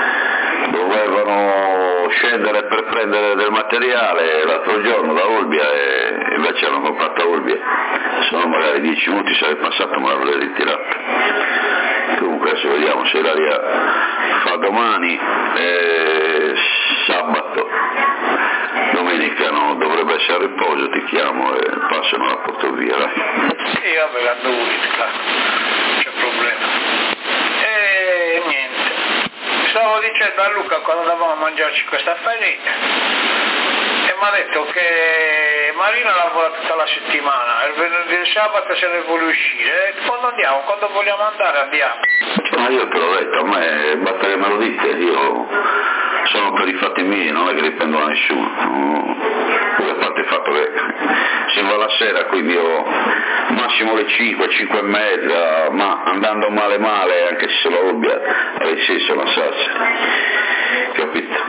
Dovevano scendere per prendere del materiale l'altro giorno da Olbia e invece hanno comprato a Olbia, se no magari dieci minuti sarei passato ma l'avrei ritirato. Comunque adesso vediamo se l'aria fa domani, e sabato, domenica no, dovrebbe essere a riposo, ti chiamo e passo e me la porto via, dai. Sì, vabbè, la dovuta, non c'è problema. E niente. Stavo dicendo a Luca quando andavamo a mangiarci questa farina e mi ha detto che Marina lavora tutta la settimana, il venerdì e il sabato se ne vuole uscire, e quando andiamo, quando vogliamo andare andiamo. Ma io te l'ho detto, a me basta che me lo dite, io sono per i fatti miei, non è che dipendo da nessuno, a parte il fatto che si va la sera, quindi io massimo le cinque, cinque e mezza, ma andando male male, anche se se lo abbia, alle sei sono salse, capito?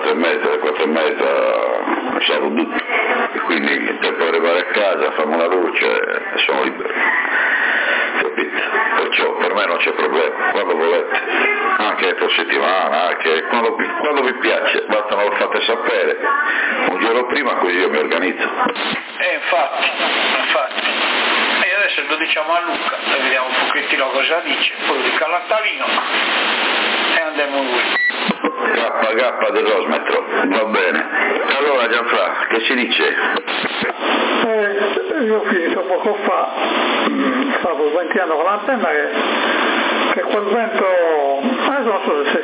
quattro e mezza, alle quattro e mezza lasciamo tutto, e quindi tempo di arrivare a casa, famo la doccia e sono libero, capito? Perciò per me non c'è problema, quando volete, anche per settimana, anche quando, quando vi piace, basta me lo fate sapere un giorno prima, così io mi organizzo. Eh infatti, infatti. E adesso lo diciamo a Luca, e vediamo un pochettino cosa dice, poi lo dica all'Attalino e andiamo lui. K K del Rosmetro, va bene. Allora Gianfra, che si dice? Eh, io ho finito poco fa, stavo sventilando con l'antenna che, che quel vento, eh, non so se,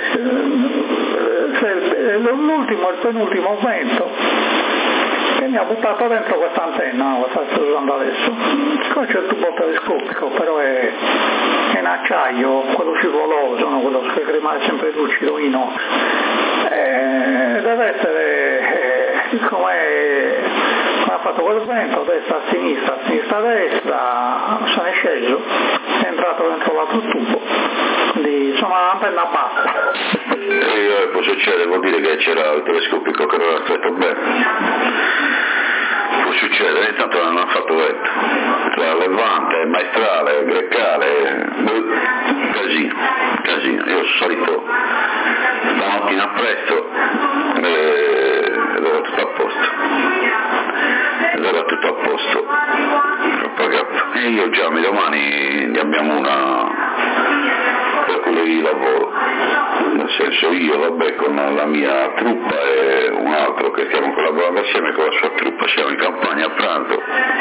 se l'ultimo, il penultimo vento che mi ha buttato dentro questa antenna, questa che sto usando adesso. Siccome c'è il tubo telescopico, però è, è in acciaio, quello scivoloso, no? Quello che rimane sempre lucido, inox. Eh, deve essere eh, come ha fatto quel vento, destra a sinistra, a sinistra a destra, se ne è sceso, è entrato dentro l'altro tubo, quindi insomma l'antenna basta. E può succedere, vuol dire che c'era il telescopico che non era fatto bene. Può succedere, intanto non ha fatto vento, tra levante, maestrale, greccale, casino, casino. Io sono salito stamattina presto ed era tutto a posto, ed era tutto a posto, e io già domani abbiamo una per quello di lavoro, nel senso io vabbè con la mia truppa e un altro che stiamo collaborando assieme con la sua truppa, siamo in campagna a pranzo,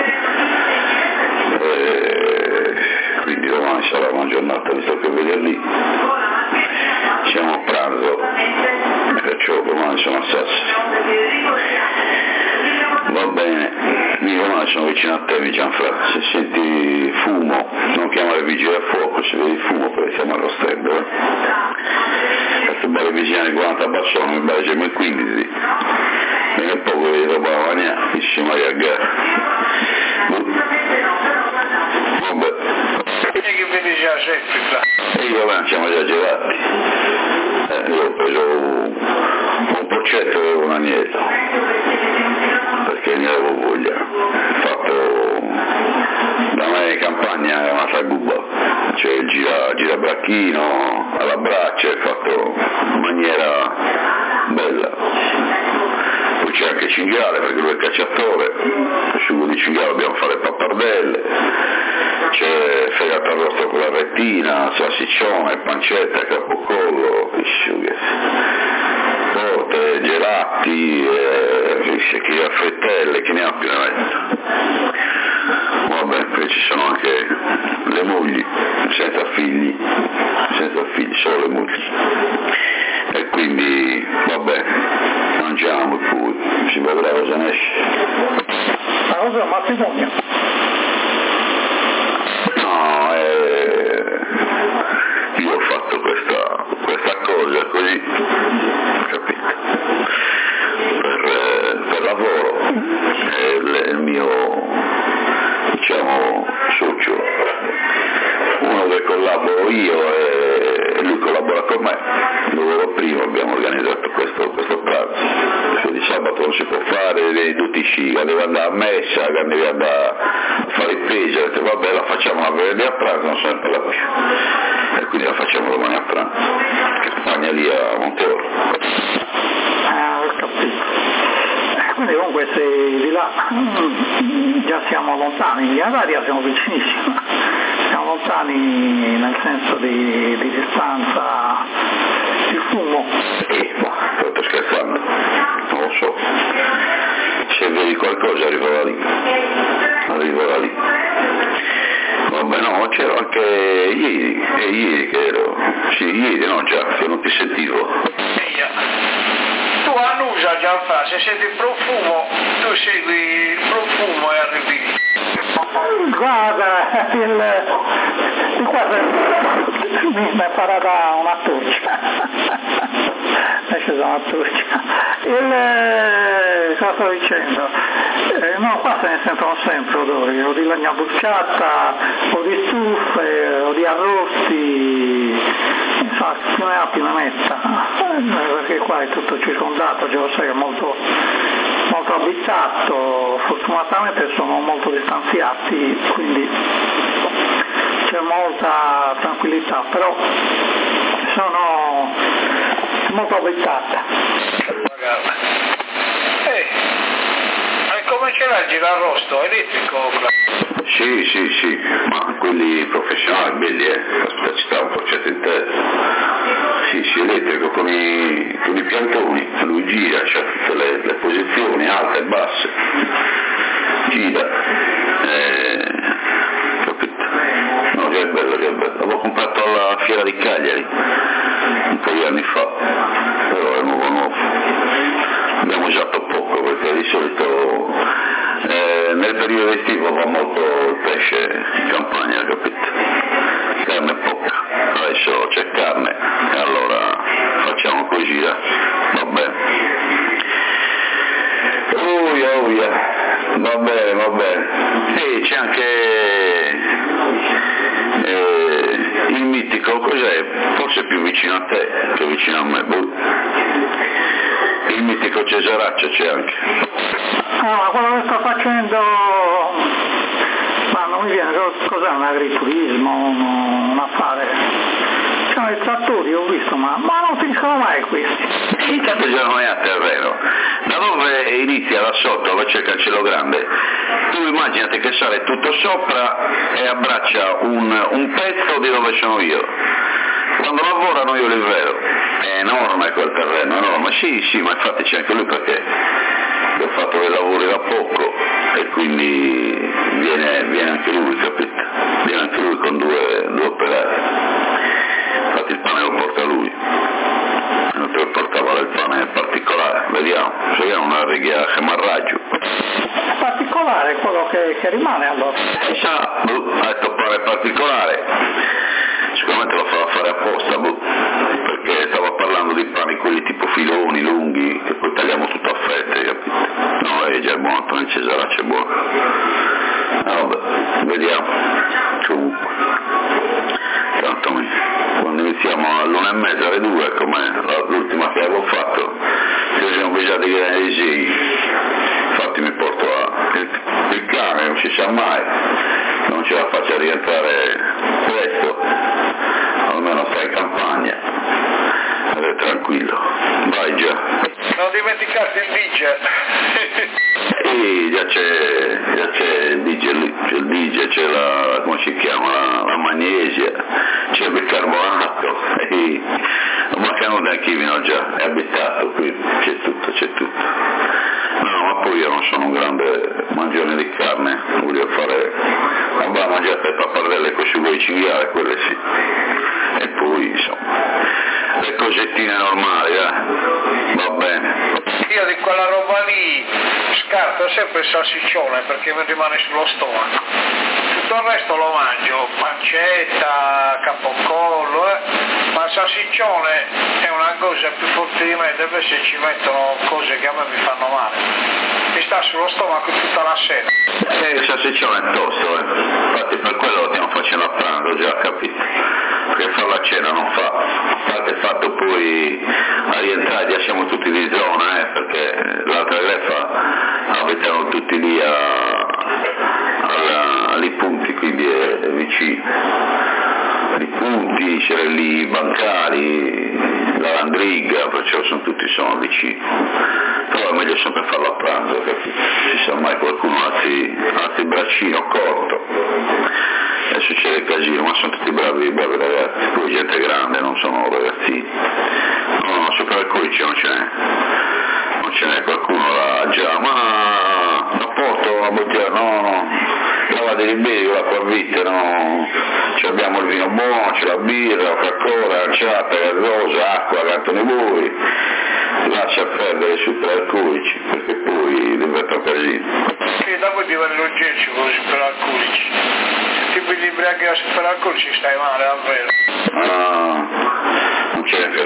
e quindi domani sarà una giornata, visto che venerdì siamo a pranzo, perciò domani sono a Sassari. Va bene, io domani sono vicino a te, mi Gianfra, se senti fumo non chiamare il vigile a fuoco, se vedi fumo perché siamo allo stand, eh? Queste belle vicine di quaranta bassone, mi pare siamo in quindici, e nel poco di roba a bagnare, insieme a gara. Vabbè. E che vedi già sempre? E io vabbè, siamo già girati, eh, io ho preso un, un porcetto e un agnello, perché ne avevo voglia, ho fatto da me in campagna è una sagubba, cioè gira, gira bracchino alla braccia, è fatto in maniera bella, poi c'è anche cinghiale perché lui è cacciatore, il sugo di cinghiale dobbiamo fare pappardelle, c'è fegato arrosto con la rettina, salsiccione, pancetta, capocollo, torte, gelati, eh, chi ha frittelle, chi ne ha più ne metta. Vabbè, poi ci sono anche le mogli, senza figli, senza figli, solo le mogli. E quindi, vabbè, mangiamo e poi si vedrà cosa ne esce. Ma cosa è un matrimonio? No, eh, io ho fatto questa, questa cosa così, capito? Per, eh, per lavoro, è il, il mio, diciamo, socio, uno che collaboro io e lui collabora con me, lavoro prima, abbiamo organizzato questo, questo pranzo. Di sabato non si può fare, devi tutti sciga, devi andare a messa, devi andare a fare il peso, ho detto vabbè la facciamo una venerdì a pranzo, non se ne parla più, e quindi la facciamo domani a pranzo, che spagna lì a Monteoro. Ah, ho capito. Quindi comunque se di là già siamo lontani, in aria siamo vicinissimi, siamo lontani nel senso di, di distanza, il fumo. Eh, ma sto scherzando, non lo so, se vedi qualcosa arrivo da lì, arrivo da lì. Vabbè no, c'ero anche ieri, è ieri che ero, sì ieri no già, che non ti sentivo. Tu annuncia Gianfra, se senti il profumo, tu segui il profumo e arrivi. Guarda, il, il guarda, mi è parata una torcia, è pesce Santuccia. Il, eh, cosa sto dicendo? Eh, no, qua se ne sentono sempre odori, o di legna bucciata, o di stufe, o di arrosti, insomma, più ne ha più ne metta, eh, perché qua è tutto circondato, cioè lo sai, è molto, molto abitato, fortunatamente sono molto distanziati, quindi c'è molta tranquillità, però sono molto abitata. Ehi, e come ce l'hai il girarrosto? Elettrico? Sì, sì, sì, ma quelli professionali belli, eh, aspetta, ci sta un concetto in testa. Sì, sì, elettrico con i, con i piantoni, lui gira, c'ha tutte le, le posizioni, alte e basse, gira, eh, capito? No, che è bello, che è bello. L'avevo comprato alla fiera di Cagliari, un po' di anni fa, però è nuovo nuovo. Abbiamo usato poco perché di solito eh, nel periodo estivo va molto il pesce in campagna, capito? Carne poca, adesso c'è carne e allora facciamo così, eh? Va bene. Uia, uia, va bene, va bene. E c'è anche eh, il mitico, cos'è? Forse più vicino a te che vicino a me, boh. Il mitico Cesaraccio c'è anche. Ah, ma quello che sto facendo, ma non mi viene, cos'è un agriturismo, un, un affare? C'erano i trattori, ho visto, ma, ma non finiscono mai questi. Sì, tanto già non è a terreno. Da dove inizia da sotto, dove c'è il cancello grande, tu immaginate che sale tutto sopra e abbraccia un, un pezzo di dove sono io. Quando lavorano io li vedo, è enorme quel terreno, enorme, sì, sì, ma infatti c'è anche lui perché ho fatto dei lavori da poco e quindi viene, viene anche lui, capito? Viene anche lui con due, due operai, infatti il pane lo porta lui, mentre portava del pane particolare, vediamo, vediamo una riga Gemarraggio. È particolare quello che, che rimane allora? Chissà, ha detto pane particolare. Sicuramente lo farà fare apposta, boh, perché stava parlando di pani quelli tipo filoni, lunghi, che poi tagliamo tutto a fette, capito? No, è già buono, il Cesaraccio è buono. Ah, vabbè, vediamo. Comunque, tanto mi, quando iniziamo all'una e mezza, alle due, come l'ultima che avevo fatto, ci siamo mangiati i grandi, infatti mi porto a, il, il cane, non si sa mai, non ce la faccia rientrare presto, almeno stai in campagna, è tranquillo, vai già. Non dimenticarti il D J. Sì, già c'è, già c'è il D J lì, c'è il D J, c'è la, come si chiama, la, la magnesia, c'è il bicarbonato, e non mancano neanche i vino già, è abitato qui, c'è tutto, c'è tutto. No, ma poi io non sono un grande mangione di carne, voglio fare, non va a mangiare le pappardelle con sugo di cinghiale, quelle sì. E poi, insomma, le cosettine normali, eh, va bene. Io di quella roba lì scarto sempre il salsiccione perché mi rimane sullo stomaco. Tutto il resto lo mangio, pancetta, capocollo, eh. Ma il salsiccione è una cosa più forte di me, deve se ci mettono cose che a me mi fanno male. Mi sta sullo stomaco tutta la sera. E il salsiccione è tosto, eh. Infatti per quello lo stiamo facendo a pranzo, già capito? Perché fare la cena non fa. A parte il fatto poi a rientrare già siamo tutti di zona, eh, perché l'altra greffa abitano tutti lì a, a, a punti, quindi è, è vicino. I punti, c'era lì i bancari, la Landriga, perciò sono tutti sono vicini. Però è meglio sempre farlo a pranzo, capito? Ci sa mai qualcuno alzi, alzi il braccino corto e succede casino, ma sono tutti bravi, bravi ragazzi, poi gente grande, non sono ragazzini. No, no, sopra il codice non ce n'è, non ce n'è, qualcuno là già, ma la porto la bottiglia, no, no, lavate di bere, l'acqua a vite, no, ci abbiamo il vino buono, c'è la birra, la Coca-Cola, aranciata, rosa, acqua, accanto di voi, lascia perdere i superalcolici, perché poi diventa un casino. Sì, dopo diventano ghiacci con i superalcolici. Se ti pigli ubriachi da superalcolici stai male, davvero. Ah, non c'è a casa mia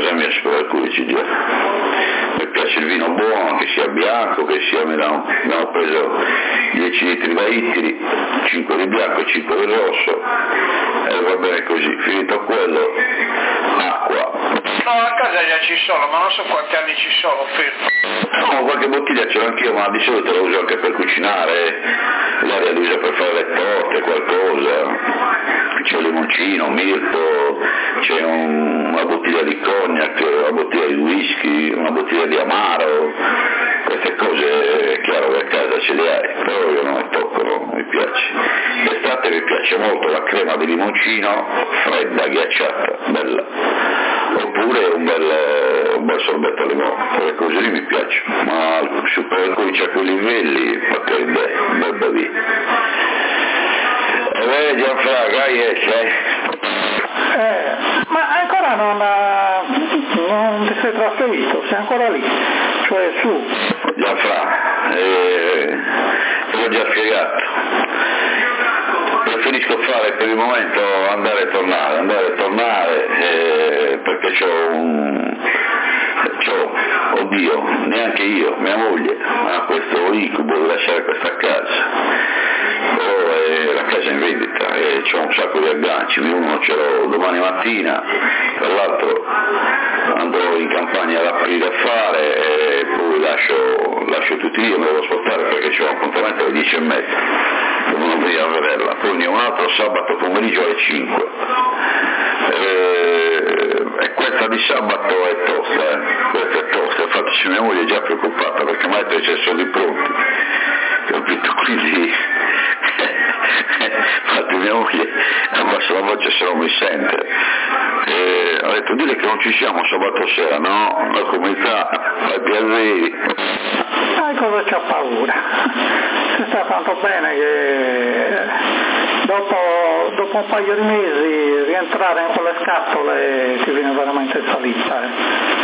per cui ci dia. Mi piace il vino buono, che sia bianco, che sia, abbiamo preso dieci litri da Ittiri, cinque di bianco e cinque di rosso, e va bene così. Finito quello, acqua. No, a casa già ci sono, ma non so quanti anni ci sono fermo. No, qualche bottiglia ce l'ho anch'io, ma di solito la uso anche per cucinare, l'aria la usa per fare le torte, qualcosa. C'è un limoncino, mirto, c'è un, una bottiglia di cognac, una bottiglia di whisky, una bottiglia di amaro, queste cose è chiaro che a casa ce le hai, però io non le tocco, no, mi piace. D'estate mi piace molto la crema di limoncino, fredda, ghiacciata, bella, oppure un bel, un bel sorbetto al limone, quelle cose lì mi piacciono, ma su per cui c'è quei livelli, ma che bel bevì. E vedi Gianfranco, eh? Eh, ma ancora non, non ti sei trasferito, sei ancora lì, cioè su. Gianfranco, eh, te l'ho già spiegato. Preferisco fare per il momento andare e tornare, andare e tornare, eh, perché c'ho un... c'ho, oddio, neanche io, mia moglie, ha questo incubo di lasciare questa casa. Però eh, la casa è in vendita e c'ho un sacco di agganci, uno ce l'ho domani mattina, tra l'altro andrò in campagna ad aprire a fare e poi lascio, lascio tutti io, me lo devo spostare perché c'ho un appuntamento alle dieci e mezza, devono venire a vederla, poi ne ho un altro sabato pomeriggio alle cinque. E, e questa di sabato è tosta, eh? Questa è tosta, infatti mia moglie è già preoccupata perché mi ha detto che c'è soldi pronti, capito? Quindi infatti mia moglie abbassa la voce se non mi sente, e ha detto dire che non ci siamo sabato sera, no? La comunità fa piacere. Sai cosa c'ha paura? Si sta tanto bene che dopo, dopo un paio di mesi rientrare in quelle scatole ti viene veramente salita, eh.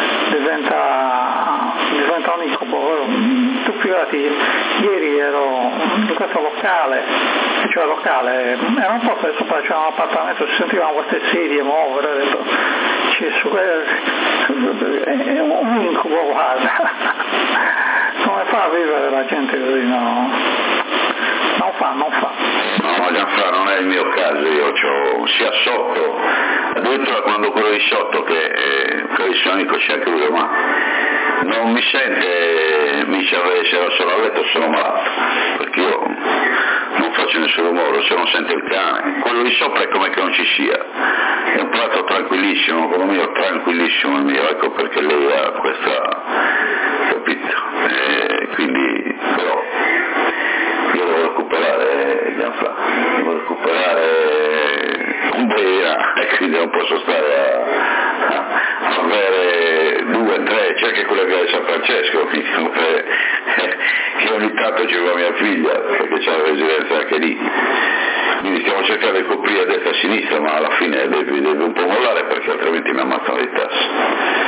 diventa, diventa un incubo. Tu figurati, ieri ero in questo locale, cioè locale, era un po' che sopra c'era un appartamento, si sentivano queste sedie muovere, ho detto, Gesù, è un incubo, guarda. Come fa a vivere la gente così? No, non fa, non fa. No, Gianfranco, non è il mio caso, io ho sia sotto, addirittura quando quello di sotto che eh, carissimo amico c'è anche lui, ma non mi sente, mi dice se ero solo a letto sono malato, perché io non faccio nessun rumore, se non sente il cane, quello di sopra è come che non ci sia, è un prato tranquillissimo, quello mio tranquillissimo il mio, ecco perché lei ha questa, capito, e quindi però io devo recuperare Gianfranco, devo recuperare Umbrella e quindi non posso stare a, a, a avere due, tre, c'è anche quella che è San Francesco, che, che ogni tanto ci va mia figlia perché c'è la residenza anche lì, quindi stiamo cercando di coprire a destra e a sinistra, ma alla fine devi, devi un po' mollare perché altrimenti mi ammazzano di tasse.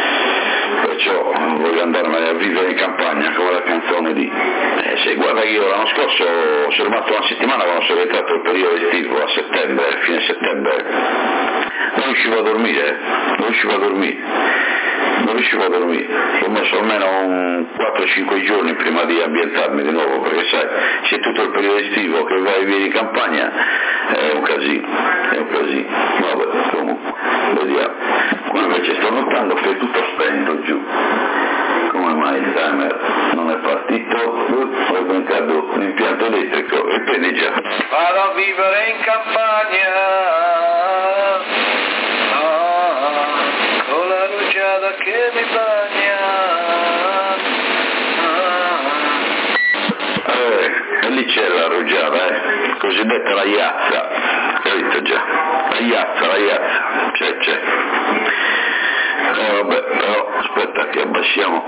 Perciò voglio andarmene a vivere in campagna come la canzone di eh, se guarda che io l'anno scorso sono rimasto una settimana quando sono entrato il periodo estivo a settembre, fine settembre, non riuscivo a dormire, non riuscivo a dormire, non riuscivo a dormire, ho messo almeno un quattro cinque giorni prima di ambientarmi di nuovo, perché sai, c'è tutto il periodo estivo che vai e vieni in campagna, è un casino, è un casino, vabbè, comunque, vediamo. Qua invece sto notando che è tutto spento giù, come mai il timer non è partito? Ho inventato l'impianto elettrico e quindi già. Vado a vivere in campagna, ah, con la rugiada che mi bagna. Ah. Eh, e lì c'è la rugiada, eh, cosiddetta la iazza, capito già? La iazza, la iazza, c'è, c'è. Eh vabbè, però aspetta che abbassiamo.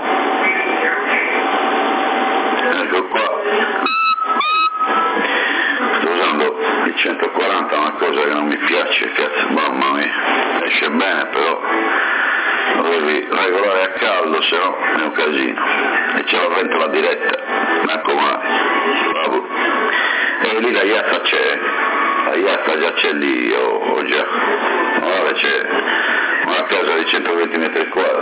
Ecco qua. Sto usando il centoquaranta, una cosa che non mi piace, cazzo, mamma mia. Esce bene, però lo devi regolare a caldo, se no è un casino. E c'è la ventola diretta, mi raccomando. Bravo. E lì la iazza c'è, la iazza già c'è lì, o, o già. Ora c'è una casa di centoventi metri quadri,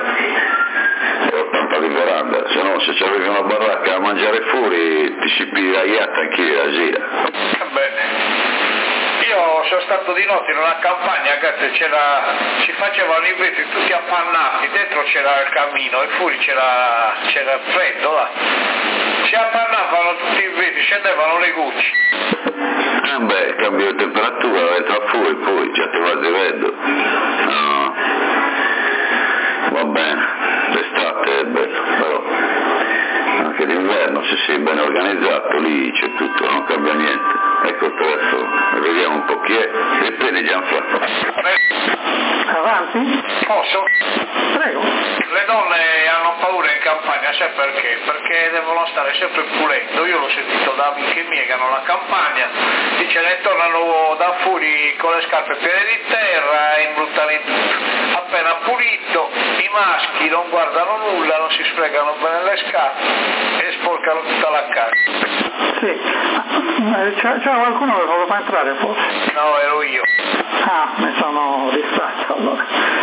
vai fuori ti si piglia iatta anche la gira. Beh, io sono stato di notte in una campagna, ragazzi, c'era, si facevano i vetri tutti appannati, dentro c'era il camino e fuori c'era, c'era il freddo là. Si appannavano tutti i vetri, scendevano le gocce. Ah beh, cambio di temperatura, vai tra fuori poi, già ti va di freddo. No. Va bene, l'estate è bello, però anche d'inverno se sei ben organizzato lì c'è tutto, non cambia niente. Ecco il telefono, vediamo un po' chi è, e pene Gianfranco. Avanti? Posso? Prego. Le donne hanno paura in campagna, sai perché? Perché devono stare sempre pulendo. Io l'ho sentito da amiche mie che hanno la campagna, dice ne tornano da fuori con le scarpe piene di terra e imbruttano in tutto. Appena pulito, i maschi non guardano nulla, non si sfregano bene le scarpe e sporcano tutta la casa. Sì, c'è, c'è qualcuno che voleva entrare forse? No, ero io. Ah, mi sono distratto allora.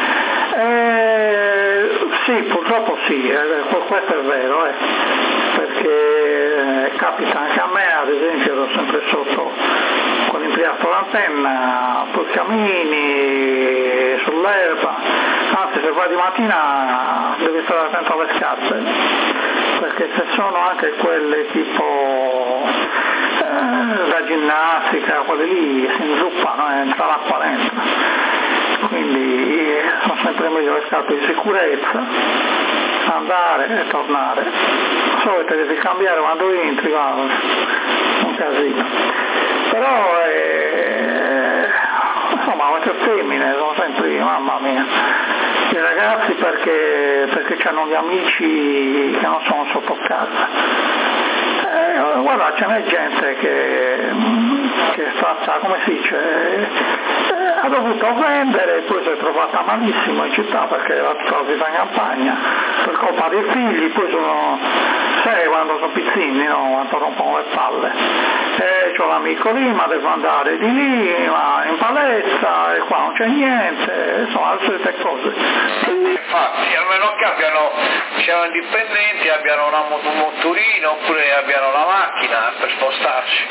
Eh, sì, purtroppo sì, eh, questo è vero, eh, perché capita anche a me, ad esempio ero sempre sotto con l'impianto l'antenna, sul camini, sull'erba, anzi se vai di mattina devi stare attento alle scarpe, perché se sono anche quelle tipo eh, da ginnastica, quelle lì si inzuppano e entra l'acqua dentro, quindi sono sempre meglio le scarpe di sicurezza, andare e tornare, solo che devi cambiare quando entri, va, un casino, però eh, insomma queste femmine sono sempre, mamma mia, i ragazzi perché, perché hanno gli amici che non sono sotto casa. Eh, guarda, ce n'è gente che, che è stata, come si dice, eh, ha dovuto vendere e poi si è trovata malissimo in città perché era tutta la vita in campagna per colpa dei figli, poi sono, sai quando sono pizzini, no? Quando rompono le palle. Eh, c'ho l'amico lì, ma devo andare di lì, ma in palestra, e qua non c'è niente, insomma, le solite cose. Infatti, a meno che abbiano, siano indipendenti, abbiano una, un motorino oppure abbiano la macchina per spostarsi.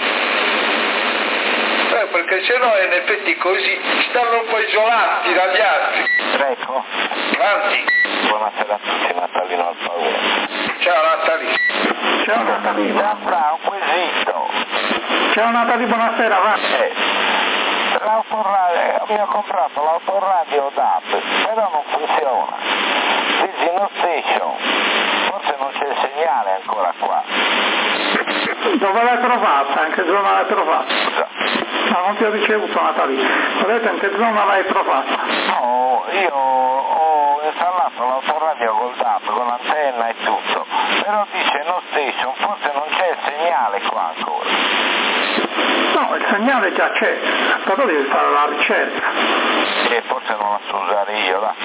Eh, perché se no in effetti così stanno un po' isolati dagli altri. Prego. Avanti. Buonasera a tutti, Natalino al Paolo. Ciao Natalino. Ciao Natalino. Gianfra, un quesito. Ciao Natalino, buonasera, va. Eh, l'autoradio, abbiamo comprato l'autoradio D A B, però non funziona. Dici no station, forse non c'è il segnale ancora qua. Dove l'hai trovata? In che zona l'hai trovata? No, non ti ho ricevuto Natalino. Vedete in che zona l'hai trovata? No, io ho installato l'autoradio col D A B, con l'antenna e tutto, però dice no station, forse non c'è il segnale qua ancora. No, il segnale già c'è, però devi fare la ricerca. E forse non la so usare io, là.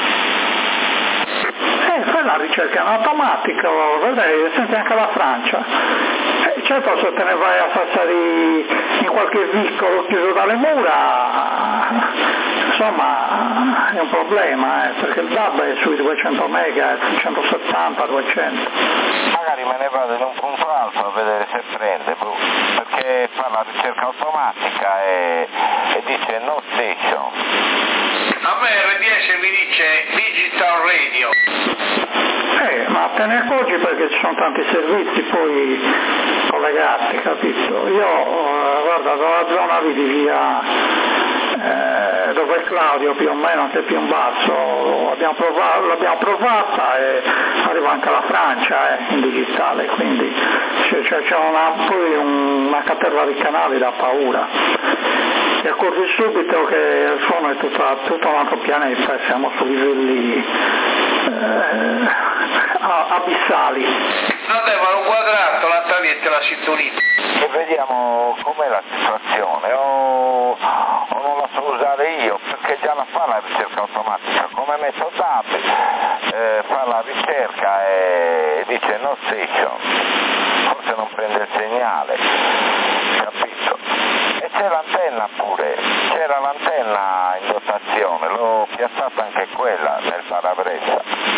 Eh, fai la ricerca in automatico, vedrai, senti anche la Francia. Eh, certo se te ne vai a Sassari in qualche vicolo chiuso dalle mura, insomma è un problema, eh, perché il D A B è sui duecento mega, centosettanta, duecento. Magari me ne vado in un punto alto a vedere se prende, perché fa la ricerca automatica e, e dice no station. A me R D S mi dice Digital Radio. Eh, ma te ne accorgi perché ci sono tanti servizi poi collegati, capito? Io, eh, guarda, dalla zona lì di via, eh, dove è Claudio più o meno, che è più in basso, abbiamo provato, l'abbiamo provata e arriva anche la Francia eh, in digitale, quindi c'è, c'è, c'è una, poi un, una caterva di canali da paura. Ti accorgi subito che il suono è tutto, tutto un altro pianeta, siamo su livelli eh, abissali. Avevano quadrato la taglietta la sintonizza. E vediamo com'è la situazione, o, o non la so usare io, perché già la fa la ricerca automatica, come metto D A B, eh, fa la ricerca e dice no station, forse non prende il segnale, capito? E c'è l'antenna pure, c'era l'antenna in dotazione, l'ho piazzata anche quella nel parabrezza.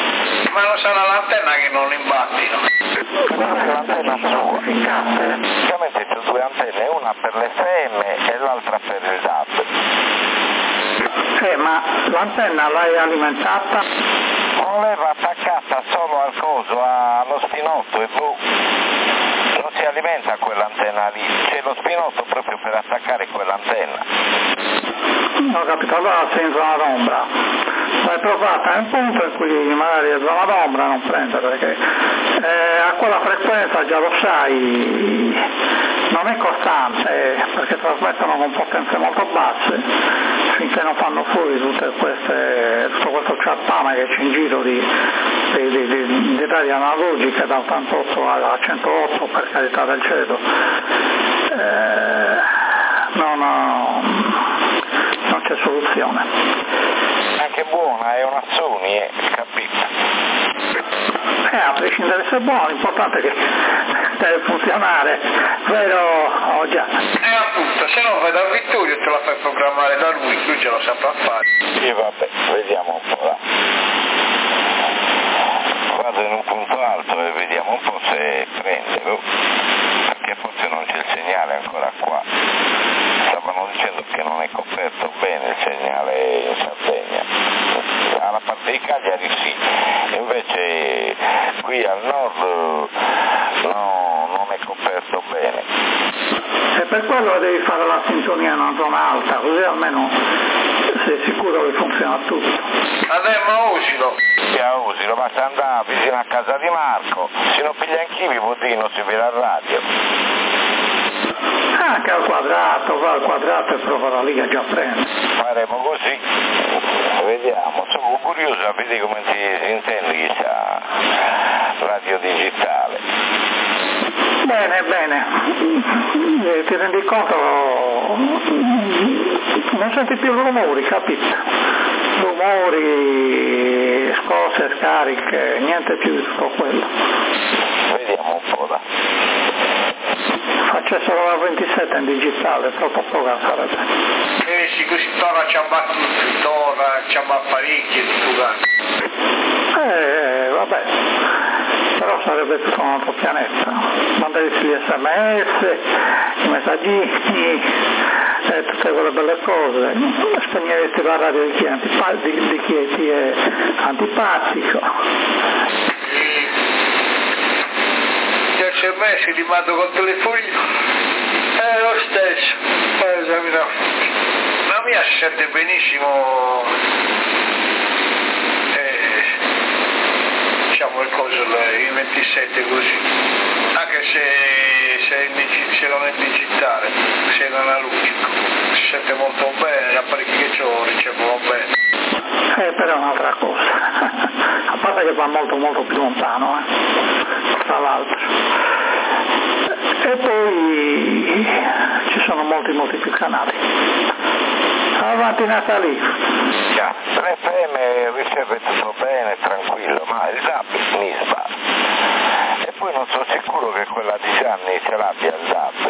Ma non sarà l'antenna che non imbattino? Questa è l'antenna sua. Praticamente c'ho due antenne, una per l'F M e l'altra per il D A B. Eh, ma l'antenna l'hai alimentata? Voleva attaccata solo al coso, allo spinotto e boh, non si alimenta quell'antenna lì, c'è lo spinotto proprio per attaccare quell'antenna. Ho capito, allora sei in zona d'ombra. L'hai provata, è un punto in cui magari è zona d'ombra non prende, perché eh, a quella frequenza già lo sai, non è costante, perché trasmettono con potenze molto basse, finché non fanno fuori tutte queste, tutto questo ciappame che c'è in giro di, di, di, di, di radio analogiche da ottantotto a centootto, per carità del cielo. Eh, no, no, non c'è soluzione. Anche buona, è una Sony, eh, capito? Eh, a prescindere se è buono, l'importante è che deve funzionare, vero? Oh, già. Eh appunto, se no vai da Vittorio e te la fai programmare da lui, lui ce lo saprà fare. Sì, vabbè, vediamo un po' là. Vado in un punto alto e vediamo un po' se prende, oh, perché forse non c'è il segnale ancora qua. Stavano dicendo che non è coperto bene il segnale in Sardegna. Alla parte di Cagliari sì, invece qui al nord no, non è coperto bene. E per quello devi fare la sintonia in una zona alta, così almeno sei sicuro che funziona tutto. Adesso ma usilo. Sì, a Usilo, basta andare vicino a casa di Marco, se non piglia anch'io mi vuol dire non si vede al radio. Anche al quadrato, va al quadrato e prova la Liga già prende. Faremo così, vediamo, sono curioso a vedere come si, si intende chi sa radio digitale. Bene, bene, eh, ti rendi conto, non senti più rumori, capito? Rumori, scosse, scariche, niente più di tutto quello. Vediamo un po' da. Faccio solo la ventisette in digitale, troppo poca sarebbe. E sì, così torna a ciambare tutto, torna a ciambare parecchio di tu. Eh, vabbè, però sarebbe tutto un altro pianeta. Mandarsi gli sms, i messaggini, eh, tutte quelle belle cose. Spegneresti la radio di chi è, antipa- di, di chi è, chi è antipatico. S M S li mando col telefonino, è lo stesso, eh, la mia si sente benissimo, eh, diciamo il coso, il ventisette così, anche se, se, digi, se non è digitale, se è analogico, si sente molto bene, gli apparecchi che ho ricevono bene. Eh, però è un'altra cosa, a parte che va molto molto più lontano, eh, tra l'altro. E poi ci sono molti molti più canali. Avanti Natali. Già, l'F M riceve tutto bene, tranquillo, ma il D A B mi sbaglia. E poi non sono sicuro che quella di Gianni ce l'abbia il D A B.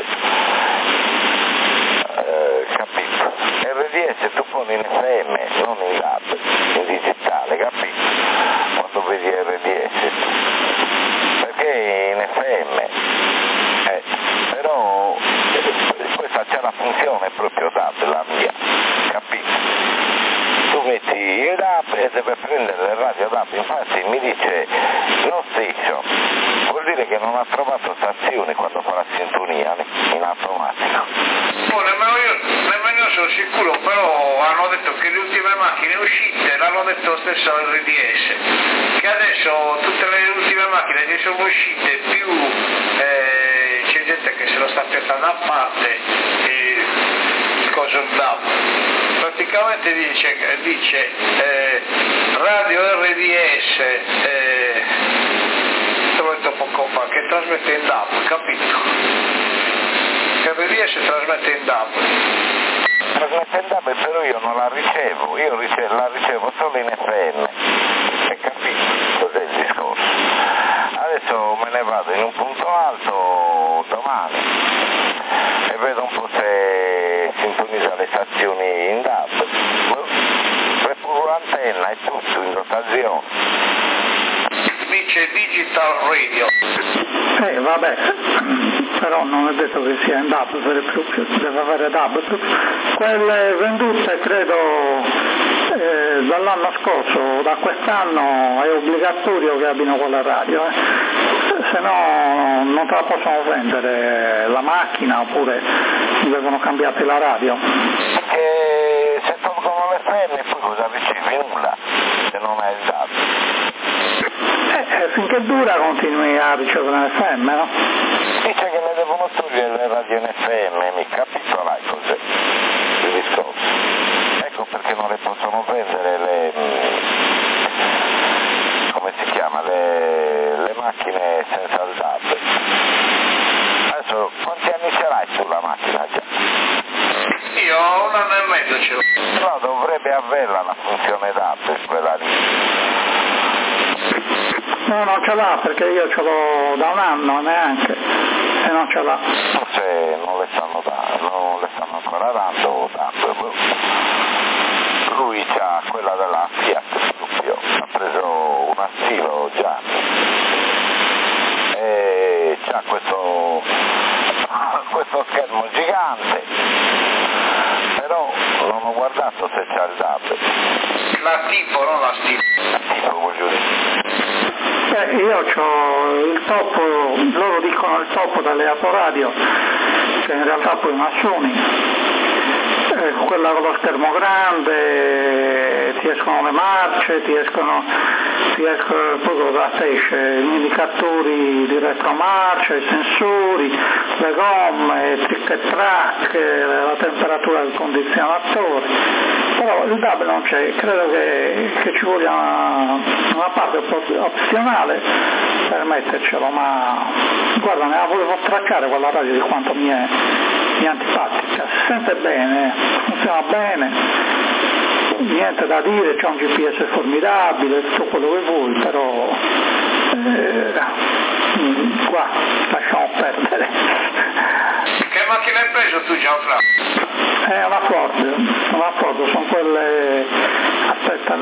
Eh, capito? R D S tu poni in F M, non in D A B, in digitale, capito? Quando vedi R D S. Perché in F M Eh, però questa c'è la funzione proprio D A B, la mia, capito? Tu metti il D A B e deve prendere il radio D A B, infatti mi dice no station, vuol dire che non ha trovato stazioni quando fa la sintonia in automatico. Oh, nemmeno io, nemmeno io sono sicuro, però hanno detto che le ultime macchine uscite l'hanno detto lo stesso R D S, che adesso tutte le ultime macchine che sono uscite più eh, c'è gente che se lo sta piazzando a parte e il coso D A B. Praticamente dice, dice eh, radio R D S, eh, te l'ho detto poco fa, che trasmette in D A B, capito? Che R D S trasmette in D A B. Trasmette in D A B, però io non la ricevo, io ricevo, la ricevo solo in F M. Hai capito cos'è il discorso? Adesso me ne vado in un punto alto domani e vedo un po' se sintonizza le stazioni in D A B. Repuro l'antenna e tutto in dotazione. dice Digital Radio. Eh vabbè, però non è detto che sia in D A B, per più, deve avere D A B. Quelle vendute credo eh, dall'anno scorso o da quest'anno è obbligatorio che abbiano quella radio, eh. Se no non te la possono vendere la macchina oppure devono cambiarti la radio. Perché se tolgono le femme poi cosa ricevi? Nulla, se non hai il D A B. Eh, finché dura continui a ricevere le femme, no? Dice che ne devono togliere le radio in F M, mi capirai cos'è il discorso. Ecco perché non le possono prendere le, come si chiama, le, le macchine senza il D A B. Adesso quanti anni ce l'hai sulla macchina già? Io ho un anno e mezzo ce l'ho. No, dovrebbe averla una funzione D A B quella lì. No, non ce l'ha perché io ce l'ho da un anno neanche e non ce l'ha. Forse non le stanno dando, non le stanno ancora dando D A B. Lui c'ha quella della Fiat proprio, ha preso una Stilo Gianni e c'ha questo, questo schermo gigante, però non ho guardato se c'ha il D A B. La tipo, non la Stilo. La tipo voglio dire. Eh, io ho il topo, loro dicono il topo dalle autoradio, che in realtà poi è una Sony, eh, quella con lo schermo grande, ti escono le marce, ti escono, ti escono proprio da te esce gli indicatori di retromarcia, i sensori, le gomme, trick e track, la temperatura del condizionatore, però il D A B non c'è, credo che, che ci voglia una, una parte opzionale per mettercelo, ma guarda, ne volevo stracciare quella radio di quanto mi è, mi è antipatica, si sente bene, funziona bene, niente da dire, c'è un G P S formidabile, tutto quello che vuoi, però eh, qua lasciamo perdere. Che macchina hai preso tu, Gianfranco? È una Ford, una Ford, sono quelle, aspetta,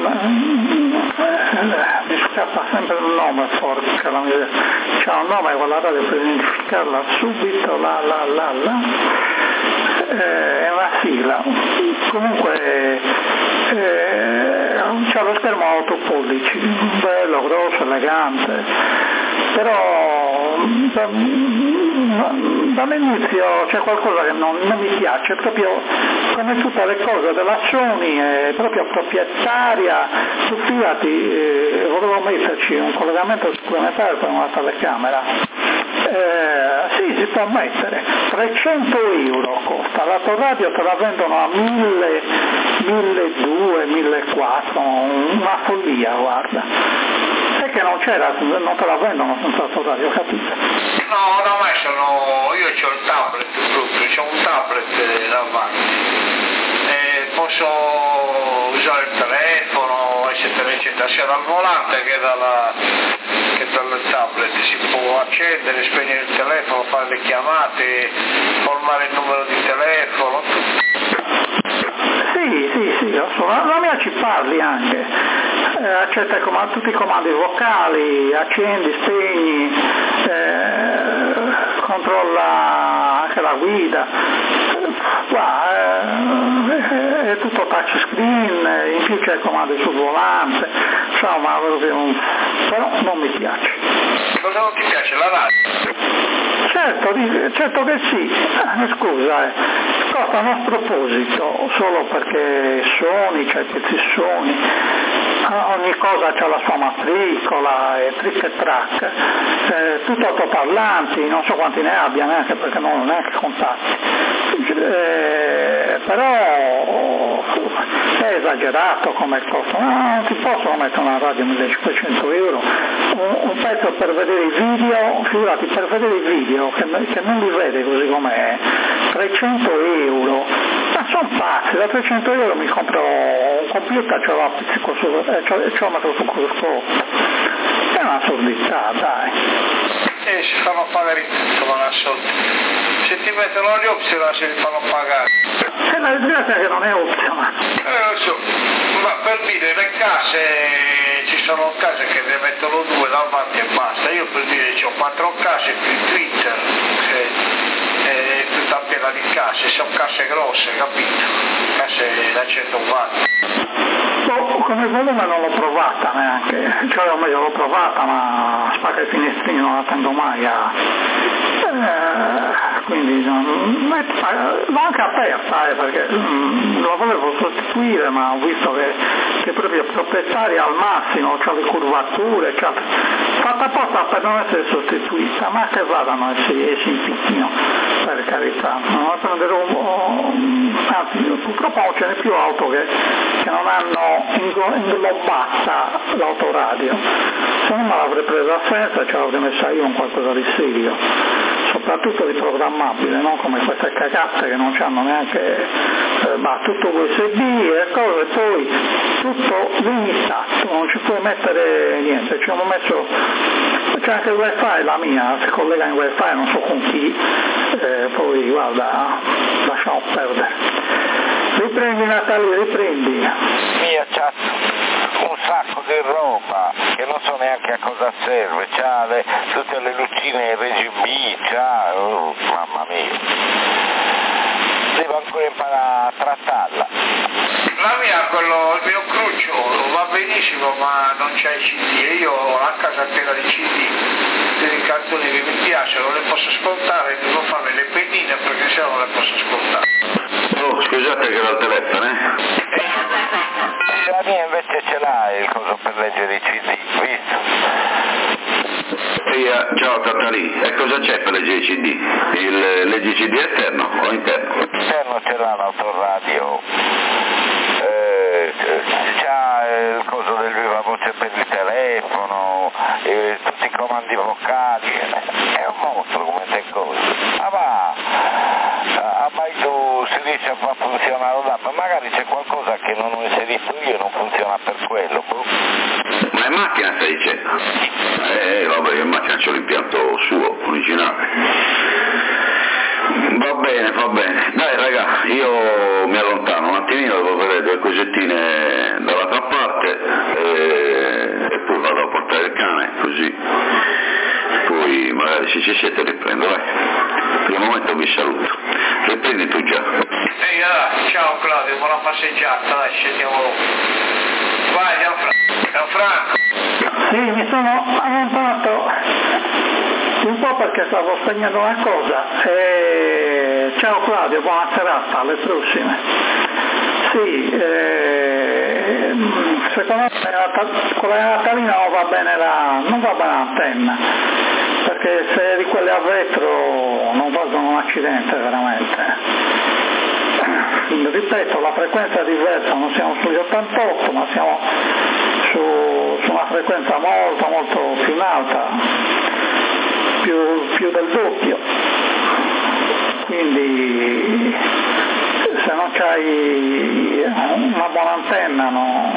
mi scappa sempre il nome, porca la mia, c'è un nome, quella radio per identificarla subito, la la la la, eh, è una sigla, comunque eh, c'ha lo schermo a otto pollici, bello, grosso, elegante, però da, dall'inizio c'è qualcosa che non, non mi piace, proprio come tutte le cose della Sony, è proprio proprietaria, su Fiat eh, volevo metterci un collegamento supplementare per una telecamera, eh, sì, si può mettere, trecento euro costa, l'autoradio te la vendono a mille, milleduecento, millequattrocento, una follia, guarda. Sai che non c'era, non te la vendono senza autoradio, capito? No, no, ma sono, io ho il tablet proprio, ho un tablet davanti, e posso usare il telefono, eccetera, eccetera, sia dal volante che, dalla, che dal tablet, si può accendere, spegnere il telefono, fare le chiamate, formare il numero di telefono, tutto. Sì, sì, sì, lo so, la, la mia ci parli anche, eh, accetta i comandi, tutti i comandi vocali, accendi, spegni, eh, controlla anche la guida, qua eh, è tutto touch screen, in più c'è i comandi sul volante, insomma, però non mi piace. Cosa non ti piace, la radio? Certo, certo che sì, eh, scusa, eh, costa uno sproposito, solo perché Sony, c'è i pezzi Sony, ogni cosa c'ha la sua matricola, e trick e track, eh, tutto autoparlanti, non so quanti ne abbia neanche perché non ho neanche contatti, eh, però è esagerato come costo, no, non ti possono mettere una radio a millecinquecento euro, un, un pezzo per vedere i video, figurati, per vedere i video che, che non li vede così com'è, trecento euro, ma sono pazzi, da trecento euro mi compro un computer, ce l'ho a pizzico su, eh, ce l'ho messo sul cruscotto, è un'assurdità, dai. E si fanno pagare tutto, ma una soldi. Se ti mettono gli opzioni si fanno pagare. E la disgrazia è che non è opzionale. Eh, lo so, ma per dire le case, ci sono case che ne mettono due davanti e ma tra case più Twitter, che è tutta piena di case, sono case grosse, capito? Case da cento watt. No, come volume non l'ho provata neanche, cioè o meglio l'ho provata, ma spacca i finestrini non la tendo mai a... Eh, quindi non, l'ho anche aperta, eh, perché mm, la volevo sostituire, ma ho visto che, che proprio proprietaria al massimo, c'ha le curvature, c'ha, fatta apposta per non essere sostituita, ma che vadano essi in picchino, per carità, non la prenderò, anzi purtroppo ce n'è più auto che, che non hanno inglobata l'autoradio, se no me l'avrei presa senza, ce l'avrei messa io in qualcosa di serio, soprattutto di programmabile, non come queste cagate che non hanno neanche eh, bah, tutto U S B e cose, poi tutto limitato, non ci puoi mettere niente, ci hanno messo, c'è anche il wifi, la mia si collega in wifi, non so con chi, eh, poi guarda, lasciamo perdere. Riprendi Natalia, riprendi. Mia c'ha un sacco di roba che non so neanche a cosa serve, c'ha le, tutte le lucine R G B, c'ha, oh, mamma mia, devo ancora imparare a trattarla. La mia, quello, il mio cruccio va benissimo, ma non c'è i C D, io ho la casa piena di C D, delle canzoni che mi piacciono, non le posso ascoltare, devo fare le pennine perché se no non le posso ascoltare. Oh, scusate che era il telefono, eh? La mia invece ce l'ha il coso per leggere i C D, visto? Eia, ciao Tatarì, e cosa c'è per leggere i C D? Il leggi C D esterno o interno? Interno ce l'ha l'autoradio, eh, c'ha il coso del viva voce per il telefono, eh, tutti i comandi vocali, è un mostro come te cose. Ma va, a mai tu si riesce a far funzionare là, ma magari c'è qualcosa che non ho inserito io e non funziona per quello. Ma in macchina stai dicendo? Eh, vabbè, in macchina c'è l'impianto suo, originale. Va bene, va bene. Dai raga, io mi allontano un attimino, devo vedere due cosettine dall'altra parte e, e poi vado a portare il cane, così. Poi magari se ci siete riprendo, vai. Per il momento vi saluto. Riprendi tu già. Ehi, allora, ciao Claudio, buona passeggiata, dai, scendiamo. Vai, Gianfranco. Gianfranco. Sì, mi sono allontanato un po' perché stavo spegnendo una cosa. E... Ciao Claudio, buona serata, alle prossime. Sì, eh... secondo me con la Natalina non va bene la... non va bene l'antenna, perché se di quelle a vetro non valgono un accidente veramente. Ripeto, la frequenza è diversa, non siamo sugli ottantotto, ma siamo su, su una frequenza molto molto più in alta, più, più del doppio, quindi se non c'hai una buona antenna no,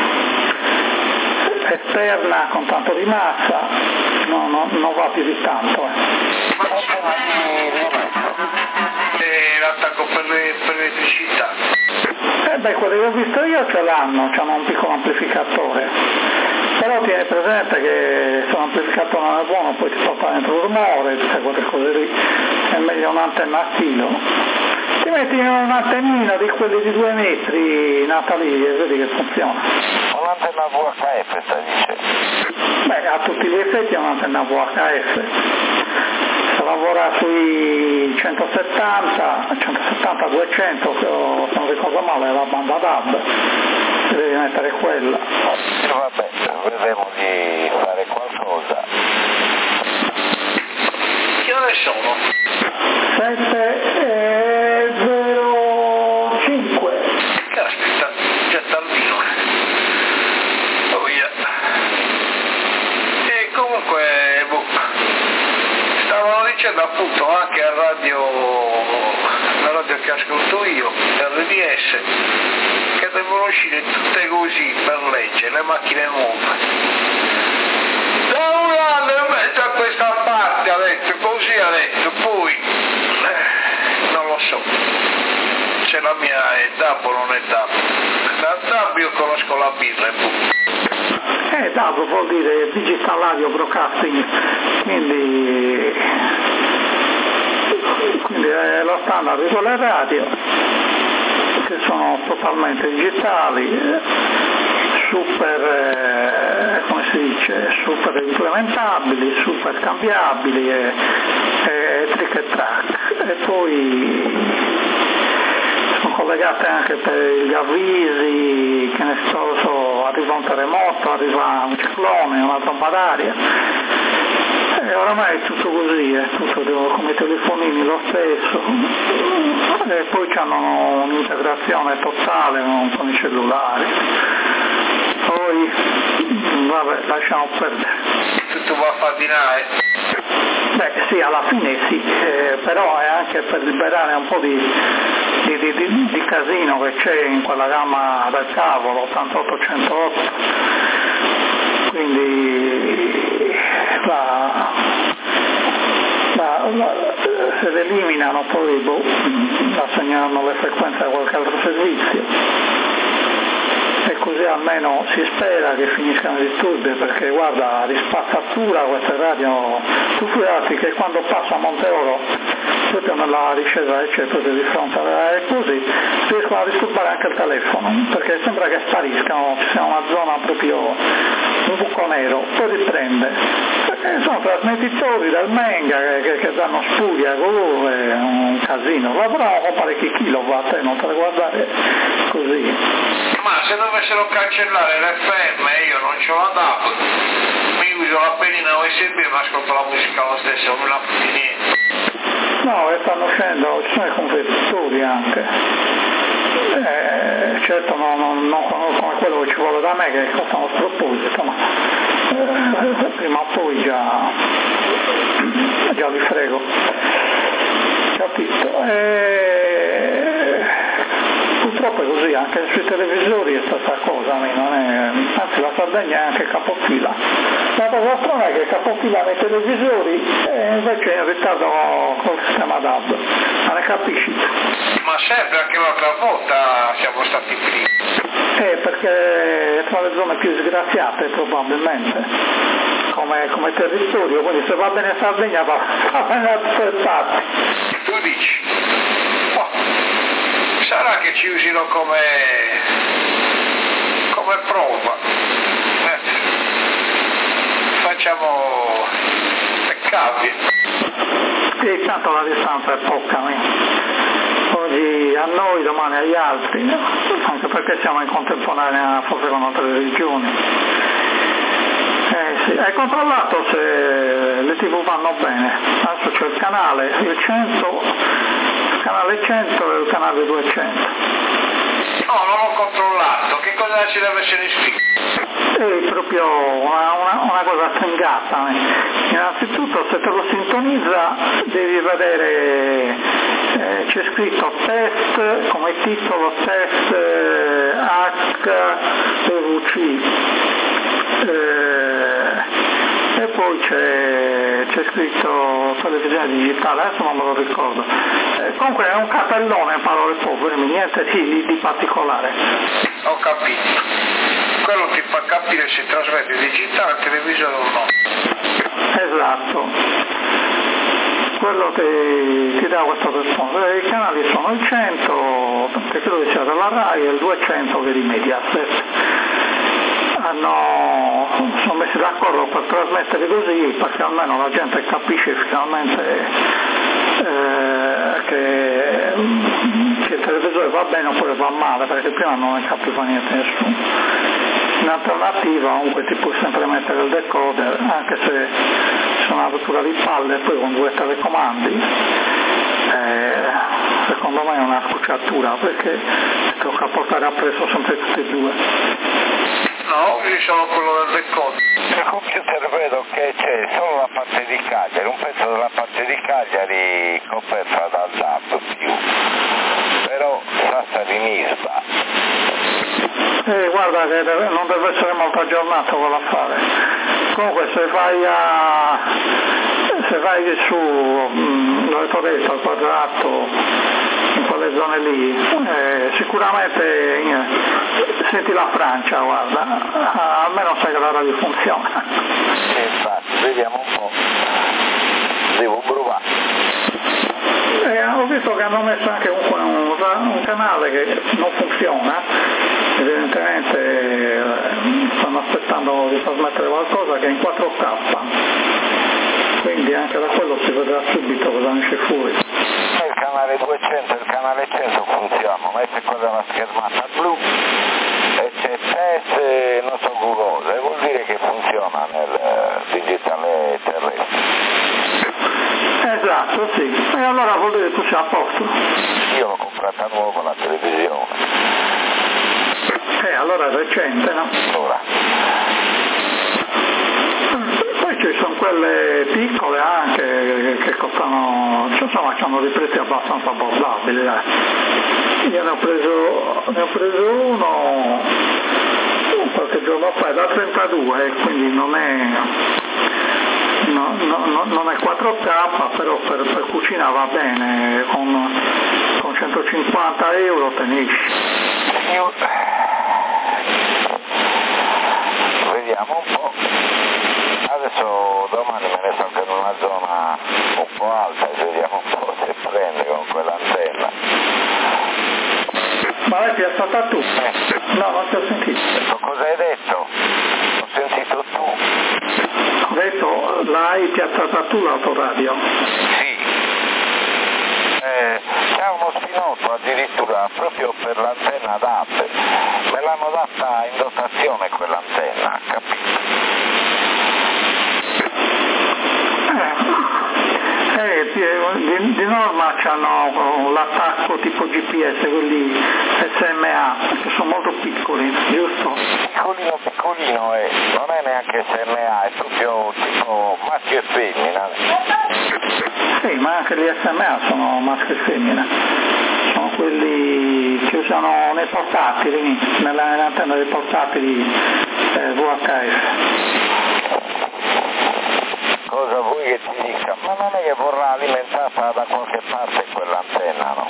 esterna con tanto di massa no, no, non va più di tanto. Eh. E l'attacco per, le, per l'elettricità? Eh beh, quelli che ho visto io ce l'hanno, hanno un piccolo amplificatore, però tieni presente che se l'amplificatore non è buono poi ti porta dentro il rumore, tutte quelle cose lì, è meglio un'antenna a filo. Ti metti un'antennina di quelli di due metri, Natalia, e vedi che funziona. Un'antenna V H F, sta dice? Beh, a tutti gli effetti è un'antenna V H F. Se lavora sui centosettanta, centosettanta duecento, se non ricordo male, è la banda D A B, devi mettere quella. E vabbè, vedremo di fare qualcosa. Che ore sono? sette e zero cinque. Caspita, già tardino. Oh yeah. E comunque, boh, stavano dicendo appunto anche a radio, la radio che ascolto io, R D S, che devono uscire tutte così per legge, le macchine nuove. Da un anno e mezzo a questa parte ha detto, così ha detto, poi eh, non lo so se la mia è D A B o non è D A B. Da D A B io conosco la birra e boh. Eh, D A B vuol dire Digital Audio Broadcasting, quindi, quindi è lo standard di quelle radio che sono totalmente digitali, super, eh, come si dice, super implementabili, super cambiabili e, e trick e track, e poi sono collegate anche per gli avvisi, che ne so, so, arriva un terremoto, arriva un ciclone, una tromba d'aria, e oramai è tutto così, è tutto come i telefonini lo stesso, e poi hanno un'integrazione totale con i cellulari. Poi, vabbè, lasciamo perdere. Tutto va a fardinare. Beh sì, alla fine sì, eh, però è anche per liberare un po' di, di, di, di, di casino che c'è in quella gamma del cavolo, ottantotto centootto, quindi la, la, la, se le eliminano poi boh, assegnano le frequenze a qualche altro servizio. E così almeno si spera che finiscano i disturbi, perché guarda, di spazzatura queste radio, tu figurati che quando passa a Monteoro, proprio nella discesa che c'è proprio di fronte alla e così, riescono a disturbare anche il telefono, perché sembra che spariscano, ci sia una zona proprio, un buco nero, poi riprende. Perché sono trasmettitori del Menga che, che, che danno spugna, è un casino, lavorano con parecchi kilowatt e non te le guardare così. Ma se dovessero cancellare l'F M io non ce l'ho andato, mi uso la pennina U S B e mi ascolto la musica lo stesso, non me la fotti niente. No, e stanno uscendo, ci sono i competitori anche. Eh, certo non, non, non come quello che ci vuole da me, che costa uno sproposito, ma eh, prima o poi già, già li frego. Capito? Eh, purtroppo è così, anche sui televisori è stata cosa, non è, anzi la Sardegna è anche capofila. La cosa strana è che capofila nei televisori e invece è in ritardo col sistema D A B, ma ne capisci? Ma sempre, anche l'altra volta siamo stati primi. Eh, perché è tra le zone più disgraziate probabilmente, come, come territorio, quindi se va bene Sardegna va, va bene da tutte le parti. Tu dici? Oh, sarà che ci usino come, come prova. Eh, facciamo peccavi. Sì, tanto la distanza è poca, oggi a noi, domani agli altri, anche perché siamo in contemporanea forse con altre regioni. Eh, sì. Hai controllato se le tivù vanno bene? Adesso c'è il canale, il cento, il canale cento e il canale duecento. No, non ho controllato, che cosa ci deve essere scritto? È proprio una, una, una cosa stringata. Innanzitutto se te lo sintonizza devi vedere, eh, c'è scritto test, come titolo test eh, H P V C, eh, e poi c'è, c'è scritto televisione digitale, adesso non me lo ricordo. Eh, comunque è un cartellone, parole povere, niente di, di particolare. Ho capito. Quello ti fa capire se trasmette digitale al televisore o no. Esatto. Quello ti, ti dà questa risposta. I canali sono il cento, che credo che sia della RAI, e il duecento che è di Mediaset. Hanno, sono messi d'accordo per trasmettere così, perché almeno la gente capisce finalmente eh, che, che il televisore va bene oppure va male, perché prima non ne capiva niente nessuno. In alternativa comunque ti puoi sempre mettere il decoder, anche se c'è una rottura di palle, poi con due telecomandi, eh, secondo me è una scocciatura, perché ti tocca portare appresso sempre tutti e due. No, io sono quello del decoder. Nel computer vedo che c'è solo la parte di Cagliari, un pezzo della parte di Cagliari coperta dal D A B più, però Sassari Nisba. Eh, guarda che deve, non deve essere molto aggiornato quell'affare. Comunque se vai a se vai su mh, dove t'ho detto, al Quadrato, in quelle zone lì, eh, sicuramente eh, senti la Francia, guarda, ah, almeno sai che la radio funziona. Sì, infatti, vediamo un po'. Devo provare. Eh, ho visto che hanno messo anche un, un, un canale che non funziona, evidentemente eh, stanno aspettando di trasmettere qualcosa che è in quattro K, quindi anche da quello si vedrà subito cosa esce fuori. Il canale duecento e il canale cento funzionano, mette quella la schermata blu e c'è test e non so cosa, e vuol dire che funziona nel digitale terrestre. Esatto, sì. E allora vuol dire che tu sei a posto. Io l'ho comprata nuova la televisione. Eh, allora è recente, no? Ora. Poi ci sono quelle piccole anche che costano, insomma, hanno dei prezzi abbastanza abbordabili. Eh. Io ne ho preso, ne ho preso uno qualche giorno fa, è da trentadue, quindi non è... No, no, no, non è quattro K, però per, per cucina va bene, con, con centocinquanta euro tenisci. Io... Vediamo un po'. Adesso domani me ne sto in una zona un po' alta e vediamo un po' se prende con quell'antenna. Ma l'hai piazzata tu? Eh. No, non ti ho sentito. Cosa hai detto? Ho sentito tu. Ho detto, l'hai piazzata tu l'autoradio? Sì. Eh, c'è uno spinotto addirittura proprio per l'antenna d'A P E. Me l'hanno data in dotazione quell'antenna, capito? Eh, eh di, di norma hanno l'attacco tipo G P S, quelli S M A, che sono molto piccoli, giusto? Piccolino piccolino è, non è neanche S M A, è proprio tipo maschio e femmina. Sì, ma anche gli S M A sono maschio e femmina, sono quelli che usano nei portatili, nell'antenna dei portatili eh, V H F. Cosa vuoi che ti dica? Ma non è che vorrà alimentata da qualche parte quell'antenna, no?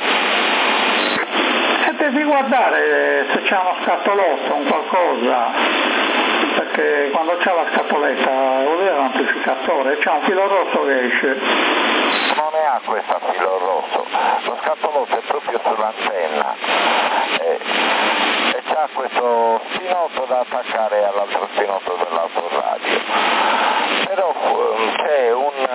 E devi guardare se c'è uno scatolotto, un qualcosa, perché quando c'è la scatoletta vuol dire l'amplificatore, c'è un filo rosso che esce. Non ne ha questo filo rosso, lo scatolotto è proprio sull'antenna e, e c'ha questo spinotto da attaccare all'altro spinotto dell'autoradio. Però c'è un,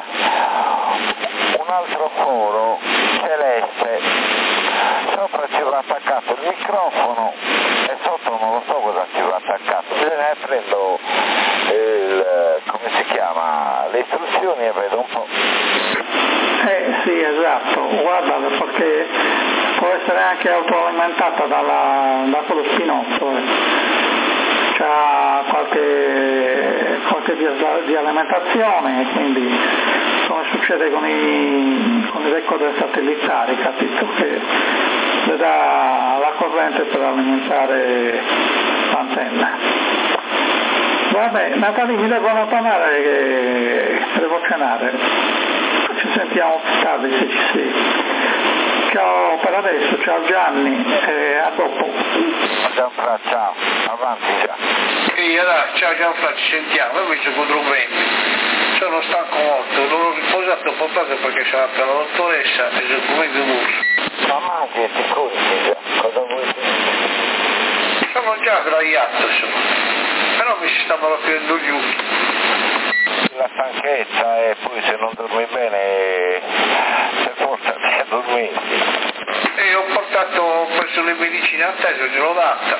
un altro foro celeste, sopra ci va attaccato il microfono e sotto non lo so cosa ci va attaccato, bisogna prendo il, come si chiama, le istruzioni e vedo un po'. Eh sì, esatto, guarda perché può essere anche autoalimentata dalla, da quello spinotto. Eh. C'ha qualche, qualche via di alimentazione, quindi come succede con i, con i decoder satellitari, capito? Che le dà la corrente per alimentare l'antenna. Vabbè, Natalie, mi devo allontanare che devo cenare. Ci sentiamo più tardi se ci sei. Ciao per adesso, ciao Gianni, e a dopo. Gianfra, ciao, avanti già. Sì, allora, ciao Gianfra, ci sentiamo, io invece controllenti. Sono stanco molto, non ho riposato un po' proprio perché sono andata alla dottoressa e sono come due. Ma mangi e ti conti già, cosa vuoi dire? Sono già sdraiato, insomma, però mi si stavano chiudendo giù. La stanchezza e poi se non dormi bene sei portati a dormire. E ho portato, ho preso le medicine a te, gliel'ho data.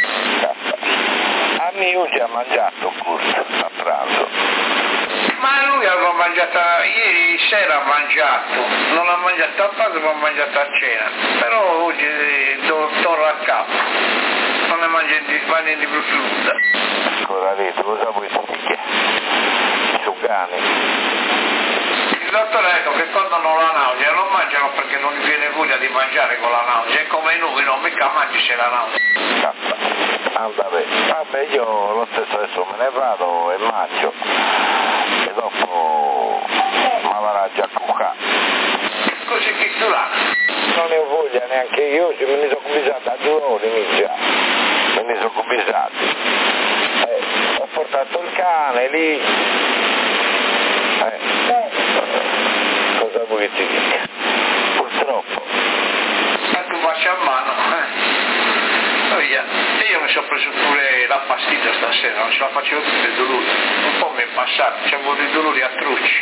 A mio ci ha mangiato Kurt a pranzo. Ma lui aveva mangiato, ieri sera ha mangiato, non ha mangiato a pranzo ma ha mangiato a cena, però oggi do, torna a capo, non ne mangia di, di più frutta. Cosa ha detto? Cosa vuoi dire? Sugani. Il dottore ha detto che quando hanno la nausea non mangiano perché non gli viene voglia di mangiare con la nausea, è come noi, non mica mangi se la nausea. anda bene. Vabbè, io lo stesso adesso me ne vado e mangio e dopo mi avrà già cuccato. Così che tu là? Non ne ho voglia neanche io, oggi me ne sono cominciato a due ore già, me ne sono cominciato. Eh, ho portato il cane lì, eh, cosa vuoi che ti dica? Purtroppo. Tanto faccio a mano, eh. Oh, yeah. E io mi sono preso pure la pastiglia stasera, non ce la facevo più dei dolori. Un po' mi è passato, c'avevo dei dolori atroci.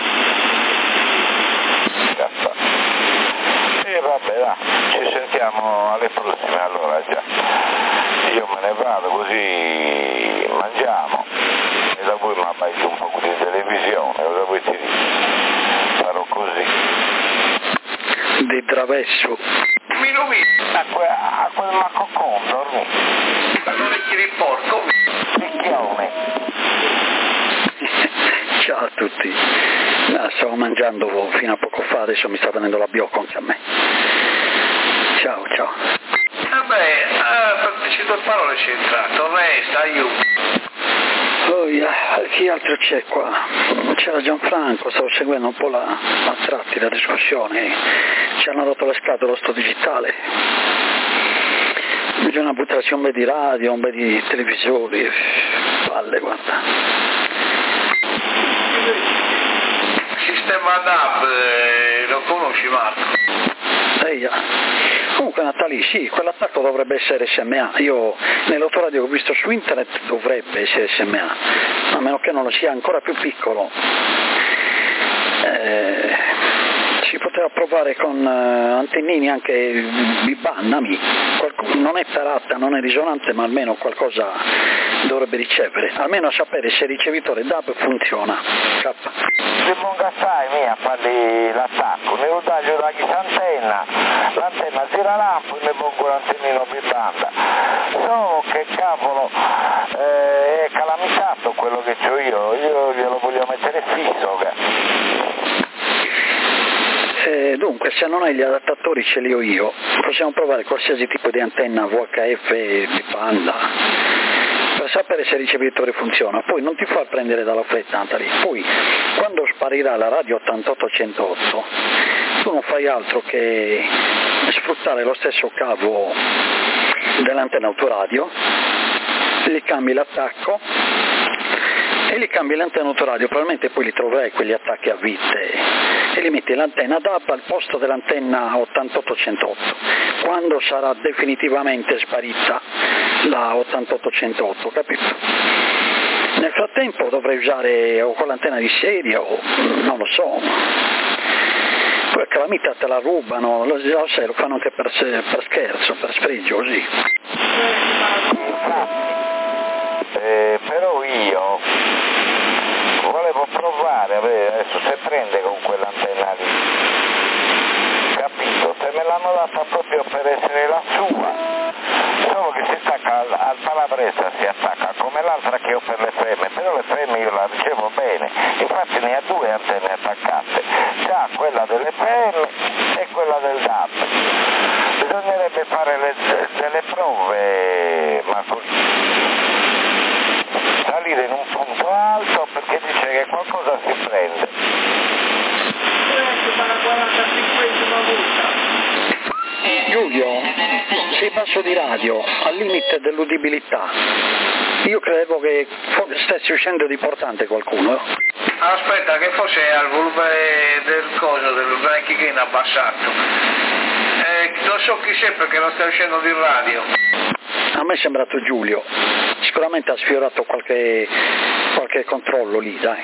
E vabbè, là, ci sentiamo alle prossime allora già. Io me ne vado così mangiamo e da voi mi abbaio un po' di televisione, cosa vuoi ti dire? Farò così. Di traverso. Mi nomini. A, que- a quel macocon dormi. Allora ti riporto. Picchione. Ciao a tutti. No, stavo mangiando fino a poco fa, adesso mi sta venendo la biocca anche a me. Ciao, ciao. Vabbè, eh, per queste due parole c'è entrato, resta, aiuto. Oh, yeah. Chi altro c'è qua? C'era Gianfranco, stavo seguendo un po' la, a tratti la discussione, ci hanno rotto le scatole sto digitale. Bisogna buttarsi un bel di radio, un bel di televisori, palle, guarda. Sistema D A B, eh, lo conosci Marco? Ehi, comunque Natali, sì, quell'attacco dovrebbe essere S M A, io nell'autoradio che ho visto su internet dovrebbe essere S M A, a meno che non lo sia ancora più piccolo. Eh, si poteva provare con uh, antennini anche bibannami, non è tarata, non è risonante, ma almeno qualcosa dovrebbe ricevere, almeno a sapere se il ricevitore D A B funziona. K. Se non gastai mia a fargli l'attacco, ne lo taglio da questa antenna, l'antenna gira lampo e ne pongo l'antennino bibanda. Solo che cavolo eh, è calamitato quello che c'ho io, io glielo voglio mettere fisso. Eh, dunque, se non hai gli adattatori ce li ho io, possiamo provare qualsiasi tipo di antenna V H F, bipanda, per sapere se il ricevitore funziona. Poi non ti far prendere dalla fretta, Natali. Poi, quando sparirà la radio ottantotto centootto, tu non fai altro che sfruttare lo stesso cavo dell'antenna autoradio, gli cambi l'attacco e li cambi l'antenna autoradio, probabilmente poi li troverai quegli attacchi a vite e li metti l'antenna D A B al posto dell'antenna ottantotto centootto, quando sarà definitivamente sparita la ottantotto centootto, capito? Nel frattempo dovrei usare o con l'antenna di serie o non lo so, poi a calamita te la rubano, lo, lo sai, lo fanno anche per, per scherzo, per sfregio, così. Eh, però io volevo provare, adesso se prende con quell'antenna lì, capito? Se me l'hanno data proprio per essere la sua, solo che si stacca al, al palabrezza, si attacca come l'altra che ho per le fremme, però le fremme io la ricevo bene, infatti ne ha due antenne attaccate, già quella delle fremme e quella del D A B. Bisognerebbe fare le, delle prove, ma così. Salire in un punto alto perché dice che qualcosa si prende. Giulio, sei basso di radio, al limite dell'udibilità. Io credevo che stessi uscendo di portante qualcuno. Aspetta, che forse è al volume del coso, del vecchio che è abbassato. Eh, non so chi sei perché non stai uscendo di radio. A me è sembrato Giulio, sicuramente ha sfiorato qualche, qualche controllo lì, dai.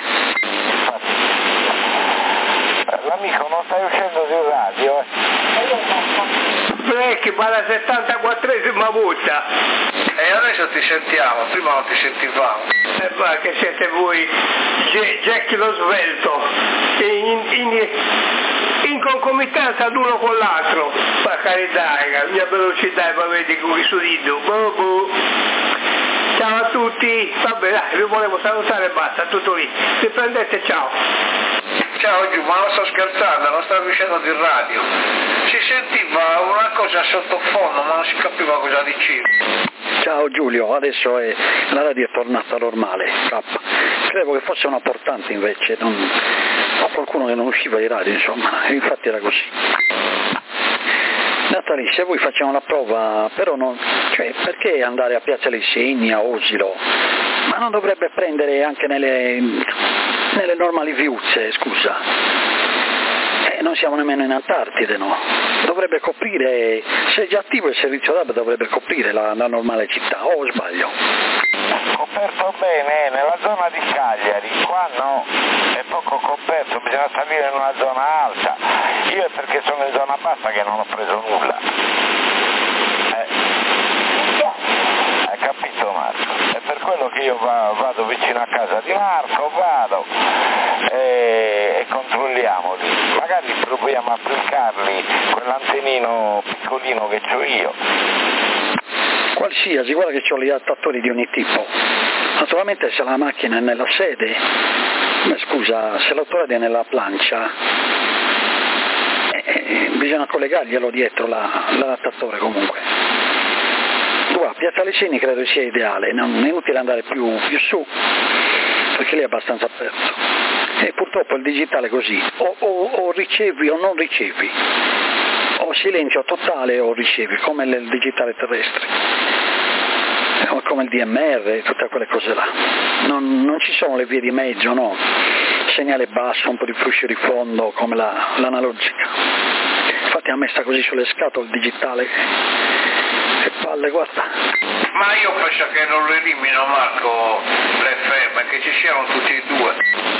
L'amico non stai uscendo di radio, eh? Frecchi, ma la settantaquattresima volta. E adesso ti sentiamo, prima non ti sentivamo. E va che siete voi, Jackie lo svelto, in, in, in concomitanza l'uno con l'altro. Per carità, la mia velocità, ma vedi come sorrido. Boh, boh. Ciao a tutti, vabbè dai, vi volevo salutare e basta, tutto lì. Vi prendete, ciao. Ciao Giù, ma non sto scherzando, non stavo uscendo di radio. Si sentiva una cosa sottofondo, ma non si capiva cosa dicevi. Ciao Giulio, adesso è, la radio è tornata normale, K. Credevo che fosse una portante invece, non, o qualcuno che non usciva di radio, insomma, e infatti era così. Natalie, se voi facciamo la prova, però non, cioè, perché andare a Piazza Lesegni, a Osilo? Ma non dovrebbe prendere anche nelle, nelle normali viuzze, scusa? Eh, non siamo nemmeno in Antartide, no? Dovrebbe coprire, se è già attivo il servizio D A B dovrebbe coprire la, la normale città, o sbaglio? Coperto bene nella zona di Cagliari, qua no, è poco coperto, bisogna salire in una zona alta. Io è perché sono in zona bassa che non ho preso nulla. Eh. Hai capito Marco? È per quello che io va, vado vicino a casa di Marco, vado e, e controlliamo lì. Magari proviamo a applicarli quell'antennino piccolino che ho io. Qualsiasi, guarda che ho gli adattatori di ogni tipo. Naturalmente se la macchina è nella sede, ma scusa, se l'autoradio è nella plancia, eh, bisogna collegarglielo dietro la, l'adattatore comunque. Guarda, Piazza Leseni credo sia ideale, non è utile andare più, più su, perché lì è abbastanza aperto. E purtroppo il digitale è così, o, o, o ricevi o non ricevi, o silenzio totale o ricevi, come il digitale terrestre. O come il D M R, tutte quelle cose là. Non, non ci sono le vie di mezzo, no? Segnale basso, un po' di fruscio di fondo, come la, l'analogica. Infatti a me sta così sulle scatole il digitale. Che palle, guarda. Ma io penso che non lo elimino, Marco, l'F M, che ci siano tutti e due.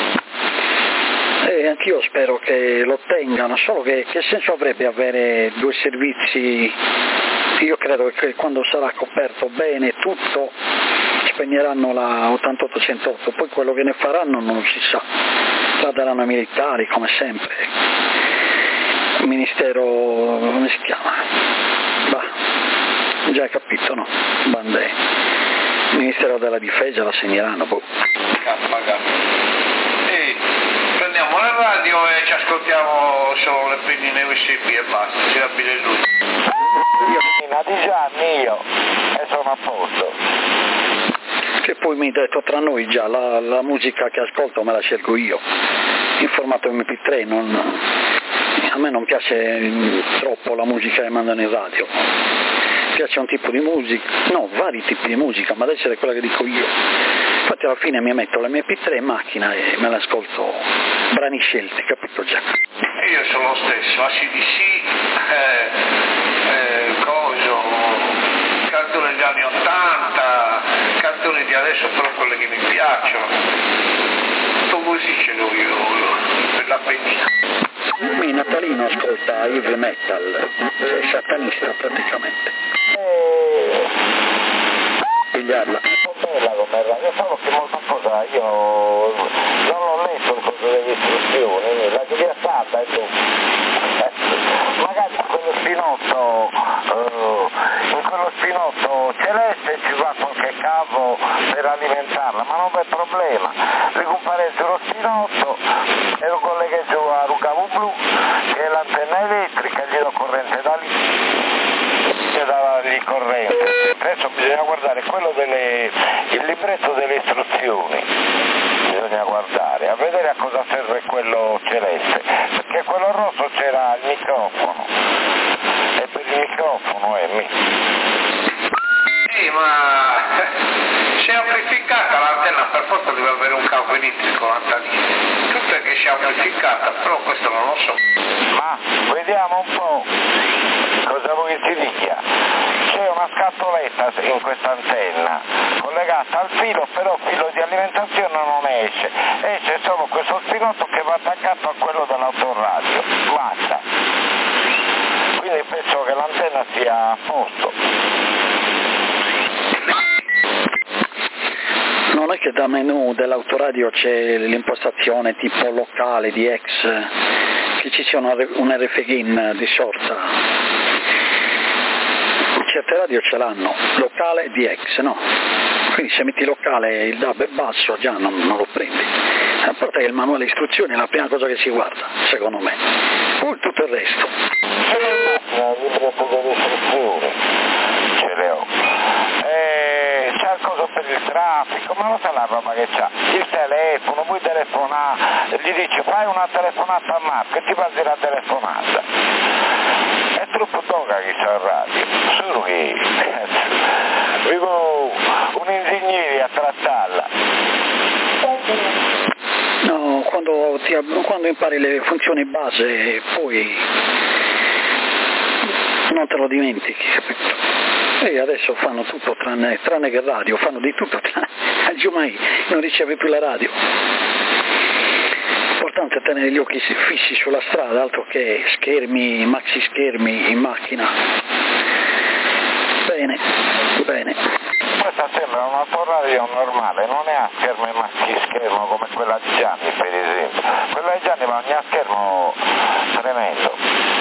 Eh, anch'io spero che lo tengano, solo che che senso avrebbe avere due servizi? Io credo che quando sarà coperto bene tutto spegneranno la ottantotto centootto, poi quello che ne faranno non si sa, la daranno ai militari come sempre, il ministero, come si chiama? Bah, già hai capito, no? Bandè, il ministero della difesa la segneranno, boh. E prendiamo la radio e ci ascoltiamo solo le pennine U S B e basta, ci abile lui. Di Gianni io e sono a posto. Che poi mi hai detto tra noi già, la, la musica che ascolto me la scelgo io, in formato M P tre, non, a me non piace troppo la musica che mandano in radio, mi piace un tipo di musica, no, vari tipi di musica, ma deve essere quella che dico io. Infatti alla fine mi metto l'M P tre in macchina e me l'ascolto, brani scelti, capito già? Io sono lo stesso, A C D C, eh, eh, coso, canzoni degli anni ottanta, canzoni di adesso però quelle che mi piacciono. Tutto così ce l'ho io per la pennina. Mi Natalino ascolta heavy metal, sei satanista praticamente. Pigliarla. Bella come radio, solo che molta cosa io non ho letto il coso delle istruzioni, la guida stata e tu. Eh, magari in quello spinotto, uh, in quello spinotto celeste ci va qualche cavo per alimentarla, ma non c'è problema. Ricompareggi lo spinotto e lo colleghi giù a un cavo blu, che è l'antenna elettrica, gli do corrente da lì. E dargli corrente. Adesso bisogna guardare quello delle, il libretto delle istruzioni, bisogna guardare, a vedere a cosa serve quello celeste, perché quello rosso c'era il microfono, e per il microfono è mi. Sì, ma se è amplificata l'antenna per forza deve avere un cavo elettrico l'antenna. Tutto è che sia amplificata, però questo non lo so. Ma vediamo un po' cosa vuoi ti dica. C'è una scatoletta in questa antenna collegata al filo, però il filo di alimentazione non esce, esce solo questo spinotto che va attaccato a quello dell'autoradio, basta. Quindi penso che l'antenna sia a posto. Non è che da menu dell'autoradio c'è l'impostazione tipo locale di ex, che ci sia un R F G in di sorta. Certe radio ce l'hanno, locale di ex, no? Quindi se metti locale il D A B è basso già non, non lo prendi. A parte che il manuale istruzioni è la prima cosa che si guarda, secondo me. Poi tutto il resto. Ce l'ho il libretto delle istruzioni, ce le ho. Eh, traffico, ma lo sai la roba che c'ha? Il telefono, vuoi telefonare, gli dici fai una telefonata a Marco e ti passi la telefonata. È troppo toga che c'è il radio, solo che vivo un ingegnere a trattarla. No, quando, ti, quando impari le funzioni base poi non te lo dimentichi, capito? E adesso fanno tutto tranne, tranne che radio, fanno di tutto, tranne, Giumai non riceve più la radio. L'importante è tenere gli occhi fissi sulla strada, altro che schermi, maxi schermi in macchina. Bene, bene. Questa sembra un autoradio normale, non è a schermo e maxi schermo come quella di Gianni per esempio. Quella di Gianni ma ogni schermo tremendo.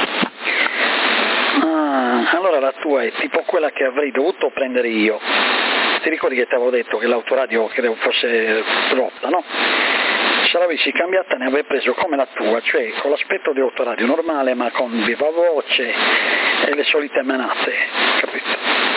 Ah, allora la tua è tipo quella che avrei dovuto prendere io. Ti ricordi che ti avevo detto che l'autoradio credo fosse rotta, no? Se l'avessi cambiata ne avrei preso come la tua, cioè con l'aspetto di autoradio normale ma con viva voce e le solite menate, capito?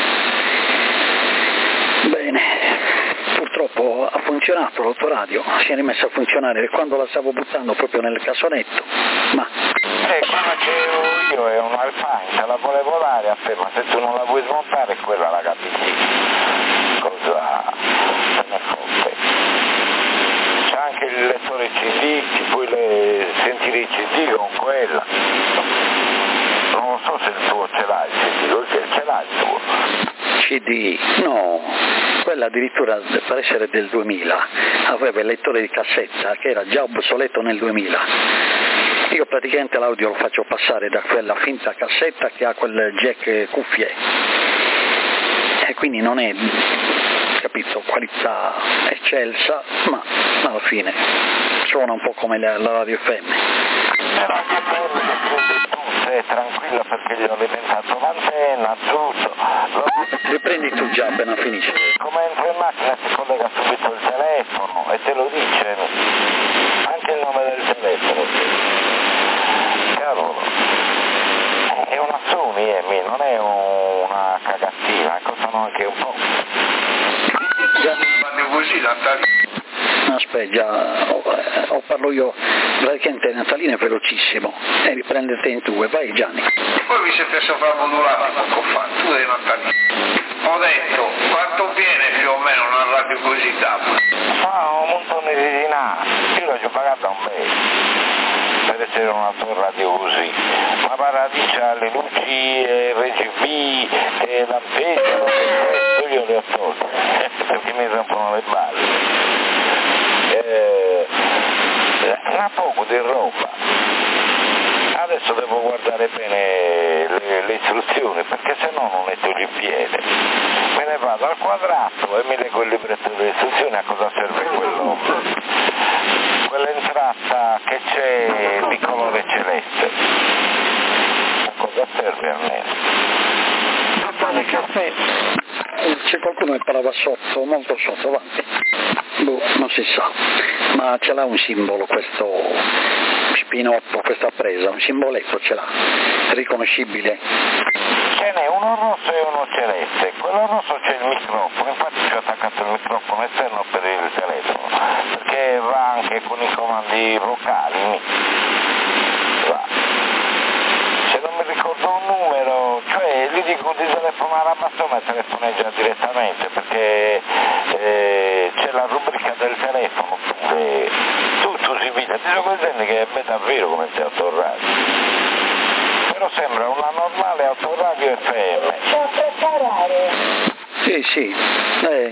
Bene, purtroppo ha funzionato l'autoradio, si è rimessa a funzionare quando la stavo buttando proprio nel cassonetto, ma... Eh, quella che ho io è un Alpine, se la vuole volare afferma, se tu non la vuoi smontare quella la capisci, cosa se ne fotte. C'è anche il lettore C D, ci puoi le... sentire i C D con quella. Non lo so se il tuo ce l'ha il C D, ce l'ha il tuo. C D? No, quella addirittura per essere del duemila, aveva il lettore di cassetta che era già obsoleto nel duemila. Io praticamente l'audio lo faccio passare da quella finta cassetta che ha quel jack cuffie e quindi non è, capito, qualità eccelsa, ma alla fine suona un po' come la, la radio F M. Sei tranquilla perché gli ho alimentato l'antenna, tutto. Riprendi tu già appena finisci. Come entra in macchina si collega subito il telefono e te lo dice anche il nome del telefono. Cavolo, è una Sony Emi, non è una cagattina, costano anche un po'. Così, aspetta, già o, o parlo io, praticamente Natalino è velocissimo e riprende te in due, vai Gianni. Poi vi siete sopravvotati poco fa, tu e Natalino. Ho detto, quanto viene più o meno una radio così da? Ma un montone di dinari, io l'ho già pagata un bel per essere una radio così, ma paradicia le luci, R G B, e lampeggiano, questo io le ho tolte, perché mi rompono le balle. Eh, ha poco di roba. Adesso devo guardare bene le, le istruzioni, perché se no non metto il piede. Me ne vado al quadrato e mi leggo il libretto delle istruzioni a cosa serve quello. Quell'entrata che c'è di colore celeste. A cosa serve almeno? Pane caffè. C'è qualcuno che parlava sotto, molto sotto, avanti. Boh, non si sa, ma ce l'ha un simbolo questo spinotto, questa presa, un simboletto ce l'ha, riconoscibile. Ce n'è uno rosso e uno celeste, quello rosso c'è il microfono, infatti ci ho attaccato il microfono esterno per il telefono, perché va anche con i comandi vocali, va. Se non mi ricordo un numero, cioè gli dico di telefonare a bastone e telefoneggia direttamente, perché eh, c'è la rubrica del telefono, pure tutto si vede, ti sto dicendo che è davvero come se autoradio, però sembra una normale autoradio F M. Sì, sì, eh.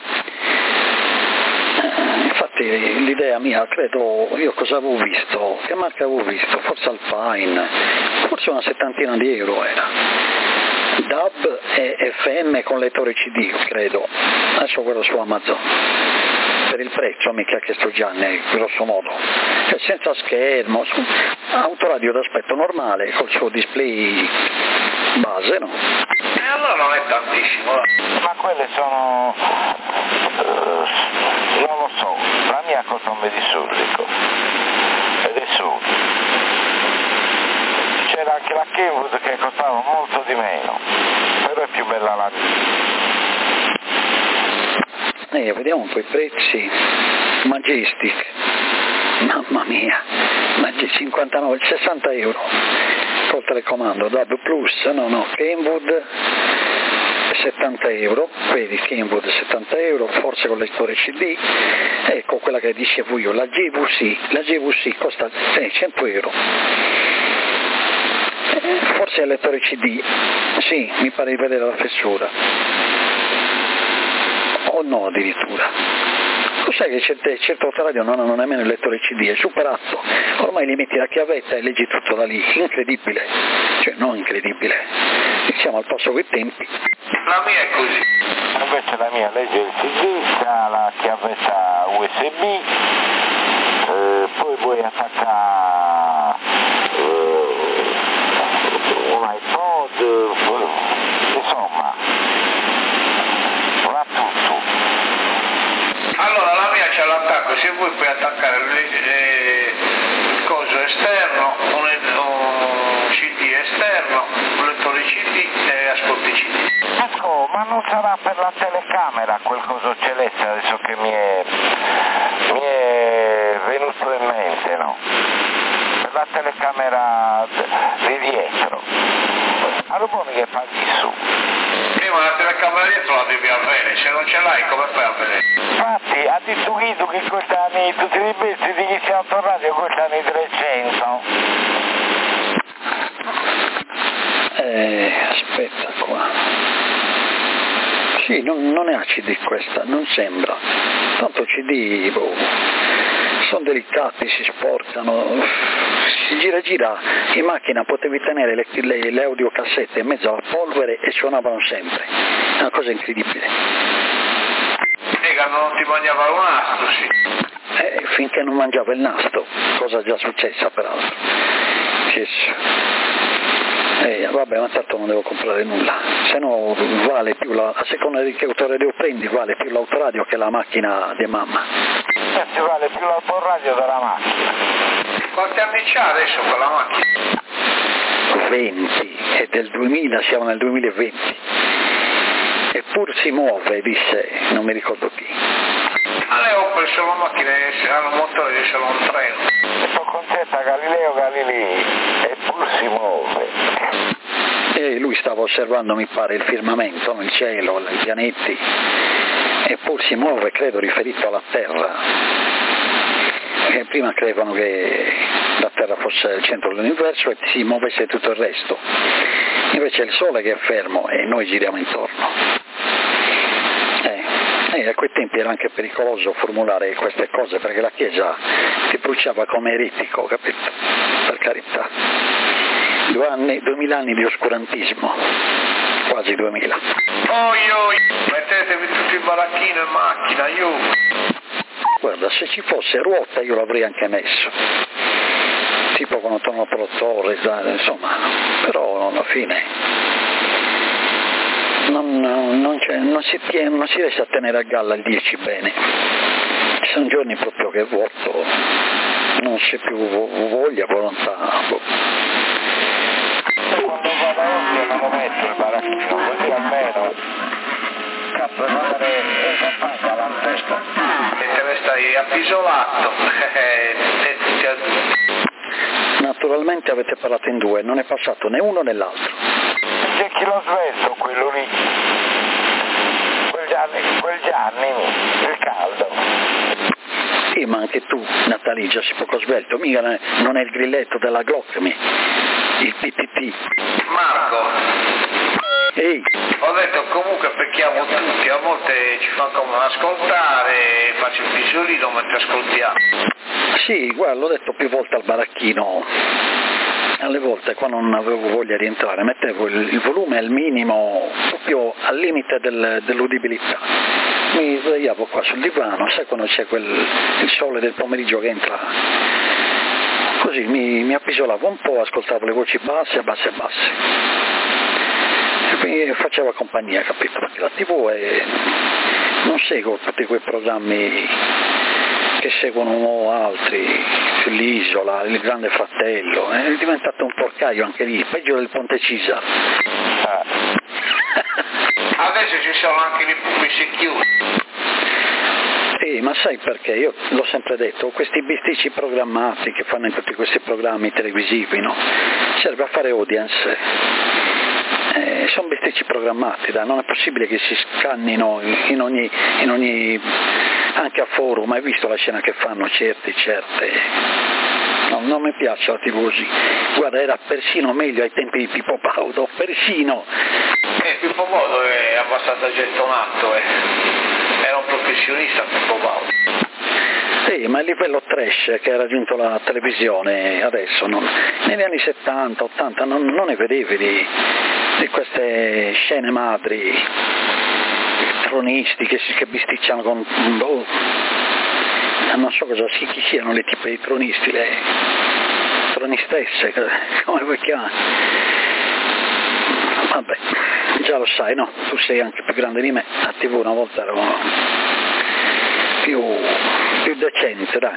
Infatti l'idea mia, credo, io cosa avevo visto, che marca avevo visto, forse Alpine, forse una settantina di euro era, D A B e F M con lettore C D, credo, adesso guardo su Amazon, per il prezzo mi ha chiesto Gianni, grosso modo, cioè senza schermo, su, autoradio d'aspetto normale, col suo display base, no? E allora non è tantissimo, ma quelle sono, uh, non lo so, la mia costa un medisurdico, ed è su. C'era anche la Kenwood che costava molto di meno, però è più bella la mia. Eh, vediamo un po' i prezzi. Majestic, mamma mia, Majestic cinquantanove, sessanta euro col telecomando. W Plus, no no, Kenwood settanta euro, vedi Kenwood settanta euro, forse con lettore C D. Ecco quella che dicevo io, la J V C, la J V C costa eh, cento euro. Forse è il lettore C D, sì, mi pare di vedere la fessura, o no addirittura. Tu sai che certe, certe autoradio non hanno nemmeno il lettore C D, è superato, ormai li metti la chiavetta e leggi tutto da lì, incredibile, cioè non incredibile, siamo al passo coi tempi. La mia è così. Invece la mia legge il C D, ha la chiavetta U S B, eh, poi puoi attaccare eh, un iPod, eh, insomma, va tutto. Allora la mia c'è l'attacco, se vuoi puoi attaccare il coso esterno, un, un C D esterno, un lettore C D e ascolti C D. Ecco, ma non sarà per la telecamera quel coso celeste adesso che mi è, mi è venuto in mente, no? Per la telecamera di dietro. Allora che paghi su. Prima la telecamera dietro la devi avere, se non ce l'hai come fai a vedere? Infatti, ha detto Guido che costano tutti i pezzi di chi si autoradio costano i trecento. Eh, aspetta qua. Sì, non, non è a C D questa, non sembra. Tanto C D, boh, sono delicati, si sporcano, si gira gira, in macchina potevi tenere le, le, le audiocassette in mezzo alla polvere e suonavano sempre, è una cosa incredibile. Lega, non ti mangiava un nastro, sì. Eh, finché non mangiava il nastro, cosa già successa peraltro. Yes. Eh, vabbè, ma tanto non devo comprare nulla, se no vale più la, a seconda di che autoradio prendi, vale più l'autoradio che la macchina di mamma. Eh, ci vale più l'autoradio della macchina. Quanti anni c'ha adesso quella macchina? venti, è del duemila, siamo nel duemilaventi. Eppur si muove, disse, non mi ricordo chi. Alle Opel sono macchine, hanno motore di solo un treno. E sono concetta Galileo Galilei, eppur si muove. E lui stava osservando, mi pare, il firmamento, il cielo, i pianeti, eppur si muove, credo riferito alla Terra. E prima credevano che la Terra fosse il centro dell'universo e si muovesse tutto il resto. Invece è il Sole che è fermo e noi giriamo intorno. Eh, e a quei tempi era anche pericoloso formulare queste cose perché la Chiesa ti bruciava come eretico, capito? Per carità. Due anni, duemila anni di oscurantismo, quasi duemila. Oi oi, mettetevi tutti in baracchino in macchina, io. Guarda, se ci fosse ruota io l'avrei anche messo, tipo con un tono produttore, insomma, però alla fine non, non, c'è, non, si tiene, non si riesce a tenere a galla il dieci bene. Ci sono giorni proprio che è vuoto, non c'è più voglia, volontà. Boh. Quando vado a occhio non lo metto il baracchino, così almeno cazzo di andare in campagna alla testa. E te ne stai appisolato. Naturalmente avete parlato in due, non è passato né uno né l'altro. C'è chi lo svelto, quello lì. Quel Gianni, quel Gianni, il caldo. Sì, ma anche tu, Nataligia, sei poco svelto, mica non è il grilletto della Glock, il P T T. Marco. Ehi. Ho detto comunque pecchiamo tutti, a volte ci fa come ascoltare, faccio il pisolino mentre ascoltiamo. Sì, guarda, l'ho detto più volte al baracchino, alle volte quando non avevo voglia di entrare mettevo il, il volume al minimo, proprio al limite del, dell'udibilità. Mi svegliavo qua sul divano, sai quando c'è quel, il sole del pomeriggio che entra, così mi, mi appisolavo un po', ascoltavo le voci basse, basse, basse. E mi faceva compagnia, capito? Perché la tivù è... non seguo tutti quei programmi che seguono altri, sull'isola, il Grande Fratello, è diventato un porcaio anche lì, peggio del Ponte Cisa. Adesso ci sono anche le pubbliche security. Sì, ma sai perché? Io l'ho sempre detto, questi bisticci programmati che fanno in tutti questi programmi televisivi, no? Serve a fare audience. Eh, sono bisticci programmati, dai, non è possibile che si scannino in ogni, in ogni anche a forum. Hai visto la scena che fanno certi, certe? No, non mi piace la tivù così. Guarda, era persino meglio ai tempi di Pippo Baudo, persino. Eh, Pippo Baudo è abbastanza gettonato, eh. Era un professionista Pippo Baudo. Sì, ma il livello trash che ha raggiunto la televisione adesso, non, negli anni settanta, ottanta, non, non ne vedevi di, di queste scene madri, tronisti che, si, che bisticciano con... Boh, non so cosa chi, chi siano le tipe di tronisti, le tronistesse, come vuoi chiamare? Vabbè, già lo sai, no? Tu sei anche più grande di me, a tivù una volta ero più, più decente, dai.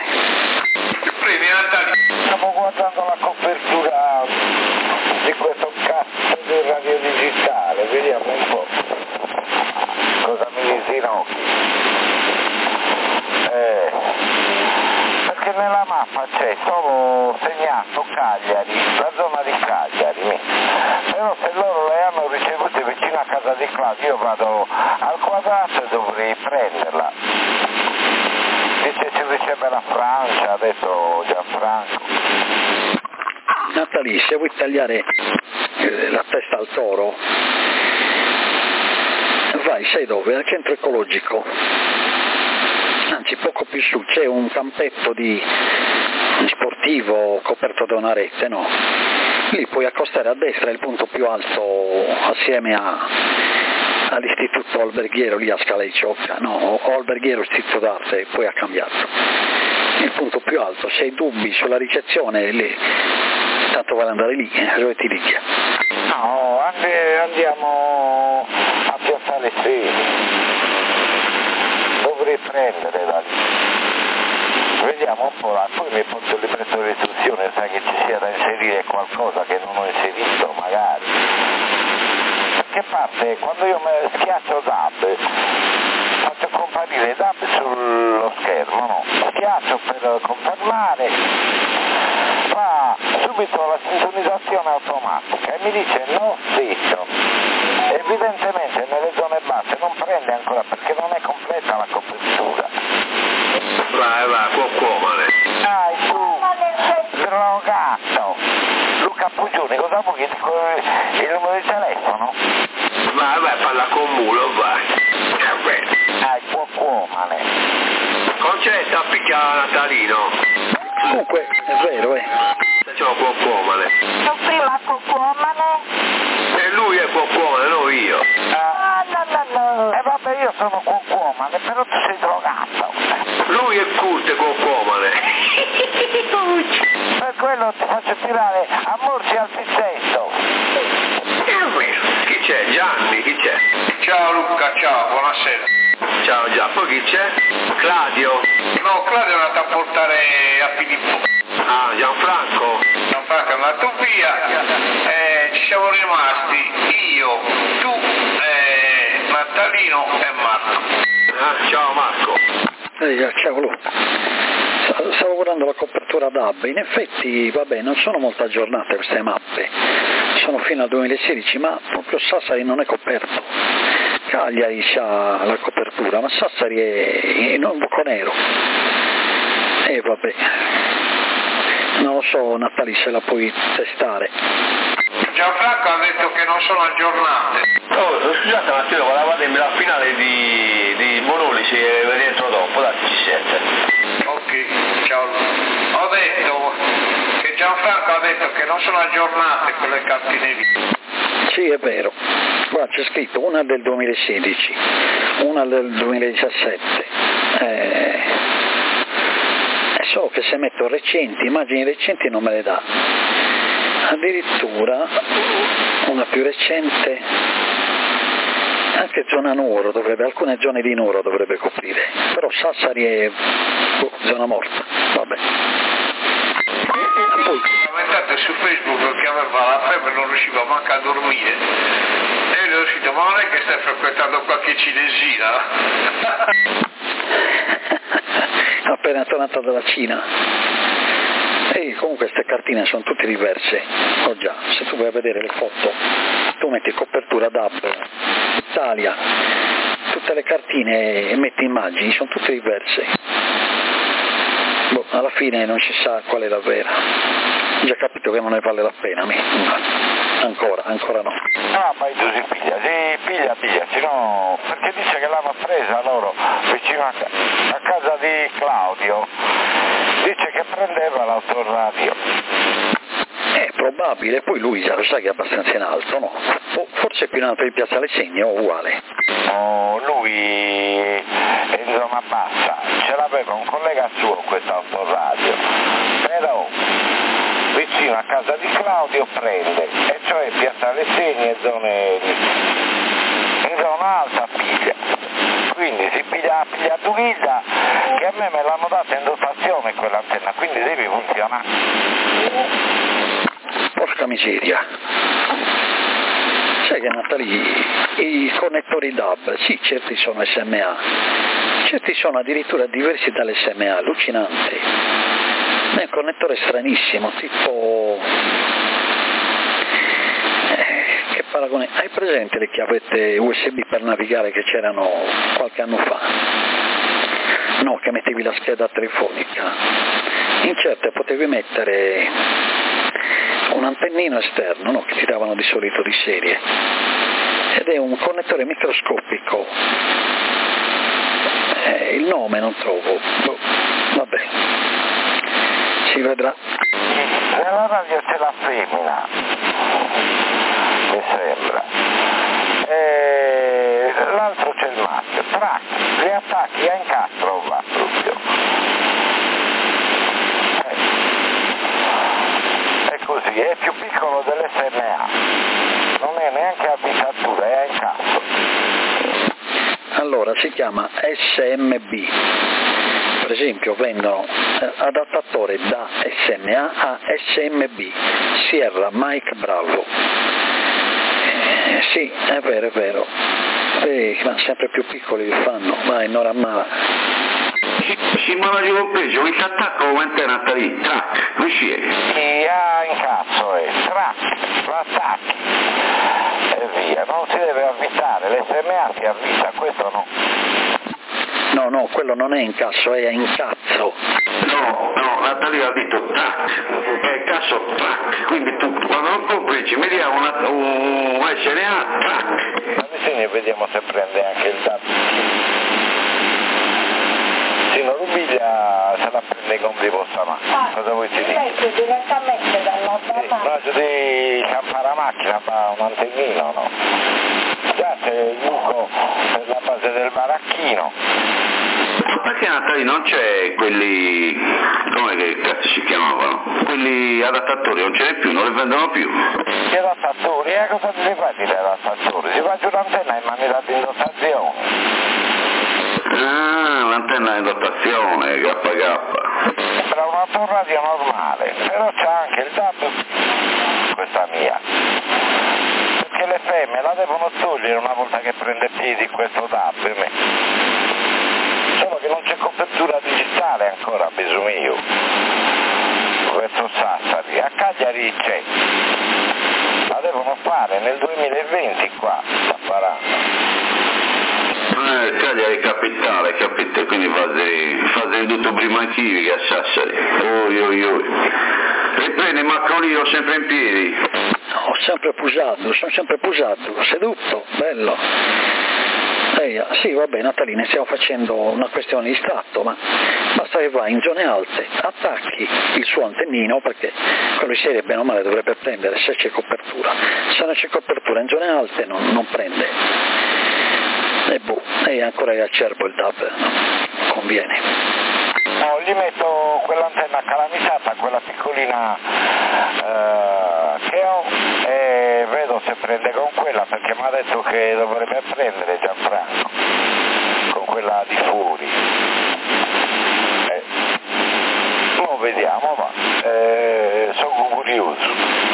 Stiamo guardando la copertura di questo cazzo di radio digitale, vediamo un po' cosa mi dici Inoki. Eh, perché nella mappa c'è solo segnato Cagliari, la zona di Cagliari, però se loro le hanno ricevute vicino a casa di Claudio io vado al quadrato e dovrei prenderla. Dice si riceve la Francia, ha detto Gianfranco. Natalie, se vuoi tagliare eh, la testa al toro, vai, sai dove? Al centro ecologico. Anzi, poco più su c'è un campetto di sportivo coperto da una rete, no? Lì puoi accostare a destra, è il punto più alto assieme a, all'istituto alberghiero lì a Scala di Ciocca, no? O alberghiero istituto d'arte, poi ha cambiato. Il punto più alto, se hai dubbi sulla ricezione, lì, tanto vale andare lì, dove ti dica. No, andiamo a Piazzale Sedi. Dovrei prendere da lì. Vediamo un po', là. Poi mi porto il libretto di istruzione, sai che ci sia da inserire qualcosa che non ho inserito, magari. Perché parte, quando io mi schiaccio D A B, faccio comparire D A B sullo schermo, no? Schiaccio per confermare, fa subito la sintonizzazione automatica e mi dice no station. Evidentemente nelle zone basse non prende ancora perché non è completa la copertura. Vai, vai, può comare. Dai tu, drogato. Luca Pugioni, cosa vuoi che dico il numero di telefono? Vai, vai, parla con Mulo, vai. Dai, può comare. Concetta a picchiare Natalino. Comunque, è vero, eh. Facciamo può comare. Io prima può comare. E lui è può comare, non io. Ah, no, no, no. E eh, vabbè, io sono cuocomane, però tu sei drogato. Lui è curte cuocomane. Per quello ti faccio tirare a morsi al pizzetto. Chi c'è? Gianni, chi c'è? Ciao Luca, ciao, buonasera. Ciao Gianni, poi chi c'è? Claudio? No, Claudio è andato a portare a Filippo. Ah, Gianfranco? Gianfranco è andato via, eh, ci siamo rimasti io, tu, eh, Natalino e Marco. Ah, ciao Marco. Eh, ciao Luca. Stavo guardando la copertura D A B, in effetti vabbè non sono molto aggiornate queste mappe, sono fino al duemilasedici, ma proprio Sassari non è coperto. Cagliari ha la copertura, ma Sassari è in un buco nero. E vabbè, non lo so Natali se la puoi testare. Gianfranco ha detto che non sono aggiornate. Oh, scusate un attimo, voleva dirmi la finale di, di Monoli, ci rientro dopo, dai, ci siete. Ok, ciao. Ho detto che Gianfranco ha detto che non sono aggiornate quelle cartine lì. Sì, è vero. Guarda, c'è scritto una del duemilasedici, una del duemiladiciassette. Eh, so che se metto recenti, immagini recenti non me le dà. Addirittura una più recente, anche zona Nuoro dovrebbe, alcune zone di Nuoro dovrebbe coprire, però Sassari è oh, zona morta, vabbè. Poi commentate su Facebook che aveva la febbre, non riusciva manco a dormire. E gli ho detto, ma non è che stai frequentando qualche cinesina? appena tornato dalla Cina. E comunque queste cartine sono tutte diverse. Oh già, se tu vai a vedere le foto, tu metti copertura D A B, Italia, tutte le cartine e metti immagini, sono tutte diverse. Boh, alla fine non si sa qual è la vera. Ho già capito che non ne vale la pena, mi. Ancora, ancora no. No, ma tu si piglia, si piglia, piglia, sennò, perché dice che l'hanno presa loro vicino a, a casa di Claudio, dice che prendeva l'autoradio. È probabile, poi lui già lo sa che è abbastanza in alto, no? O forse più in alto di Piazzale Segno, uguale. Oh, lui è in zona bassa, ce l'aveva un collega suo questo autoradio, però vicino a casa di Claudio prende, e cioè Piazzale Segni e zone in zona alta piglia, quindi si piglia, piglia tu guida, che a me me l'hanno data in dotazione quell'antenna, quindi deve funzionare. Porca miseria. Sai che Natali, i connettori D A B, sì, certi sono S M A, certi sono addirittura diversi dall'S M A, allucinante. È un connettore stranissimo, tipo... Eh, che paragone... Hai presente le chiavette U S B per navigare che c'erano qualche anno fa? No, che mettevi la scheda telefonica. In certe potevi mettere un antennino esterno, no, che ti davano di solito di serie, ed è un connettore microscopico. Eh, il nome non trovo, boh, vabbè, si vedrà. Nella radio c'è la femmina, mi sembra, e l'altro c'è il maschio, tra gli attacchi a incastro va proprio. Così, è più piccolo dell'S M A, non è neanche a bisatura, è a incasso. Allora si chiama S M B, per esempio vendono eh, adattatore da S M A a S M B, Sierra Mike Bravo. Eh, sì, è vero, è vero, eh, ma sempre più piccoli li fanno, vai, Noramala. Si muove di un peso, il attacco come antena lì, track, non si è. Sì, a incasso è, track, l'attacchi e via, non si deve avvisare, l'S M A si avvisa, questo no. No, no, quello non è incasso, è incazzo. No, no, Natalia ha detto track, è caso track, quindi tu quando non compri ci metti una, un S M A track. Ma bisogna vediamo se prende anche il dato. Sino Rubiglia se la prende con di vostra mano. Ah, cosa vuoi ti dire? Direttamente dal nostro sì, no, devi campare la macchina, fa un antennino, no? Già c'è il buco per la base del baracchino. Perché Natali non c'è quelli, come che cazzo si chiamavano? Quelli adattatori non ce n'è più, non li vendono più. Gli adattatori, eh cosa si fa di adattatori? Si fa giù l'antenna in maniera di dotazione. Ah, l'antenna in dotazione, K K. Sembra un autoradio normale, però c'ha anche il D A B, questa mia. Perché le femmine la devono togliere una volta che prende piedi questo D A B. Solo che non c'è copertura digitale ancora a Besumio, verso Sassari. A Cagliari c'è. La devono fare nel duemilaventi qua, sta parando. Eh, Cagliari capitale, capite, quindi fate tutto prima chivi che a Sassari. Oi oi oi. Riprende il macrolino sempre in piedi. Ho sempre pusato, sono sempre pusato, seduto, bello. Eh, sì, vabbè, Natalina, stiamo facendo una questione di stato, ma basta che vai in zone alte, attacchi il suo antennino, perché quello di serie bene o male dovrebbe prendere se c'è copertura. Se non c'è copertura in zone alte non, non prende. E boh, e ancora è acerbo il D A B, no? Conviene. No, gli metto quell'antenna calamizzata, quella piccolina eh, che ho, e vedo se prende con quella, perché mi ha detto che dovrebbe prendere Gianfranco, con quella di fuori. Eh, lo vediamo, ma eh, sono curioso.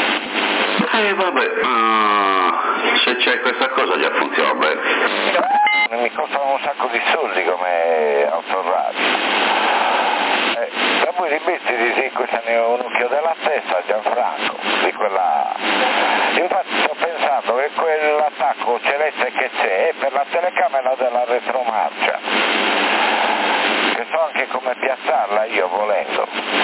Eh vabbè, uh, se c'è questa cosa già funziona bene. Mi costano un sacco di soldi come autoradio. da voi rimetti di sì, questo è un occhio della stessa Gianfranco, di quella... Infatti sto pensando che quell'attacco celeste che c'è è per la telecamera della retromarcia, che so anche come piazzarla io volendo,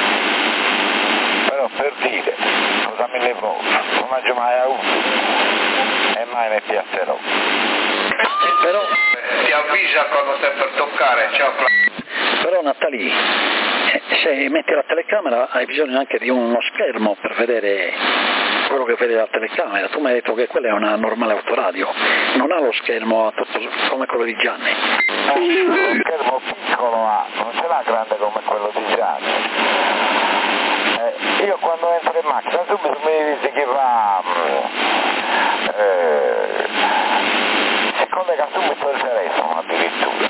però per dire, cosa me ne voglio, non ho mai avuto e mai ne piazzerò. Però ti avvisa quando stai per toccare, ciao Claudio. Però Natali, se metti la telecamera hai bisogno anche di uno schermo per vedere quello che vede la telecamera. Tu mi hai detto che quella è una normale autoradio, non ha lo schermo tutto, come quello di Gianni. Lo schermo piccolo ha, non ce l'ha grande come quello di Gianni. Eh, io quando entro in macchina subito mi dice che va... Eh, si collega subito il telefono addirittura.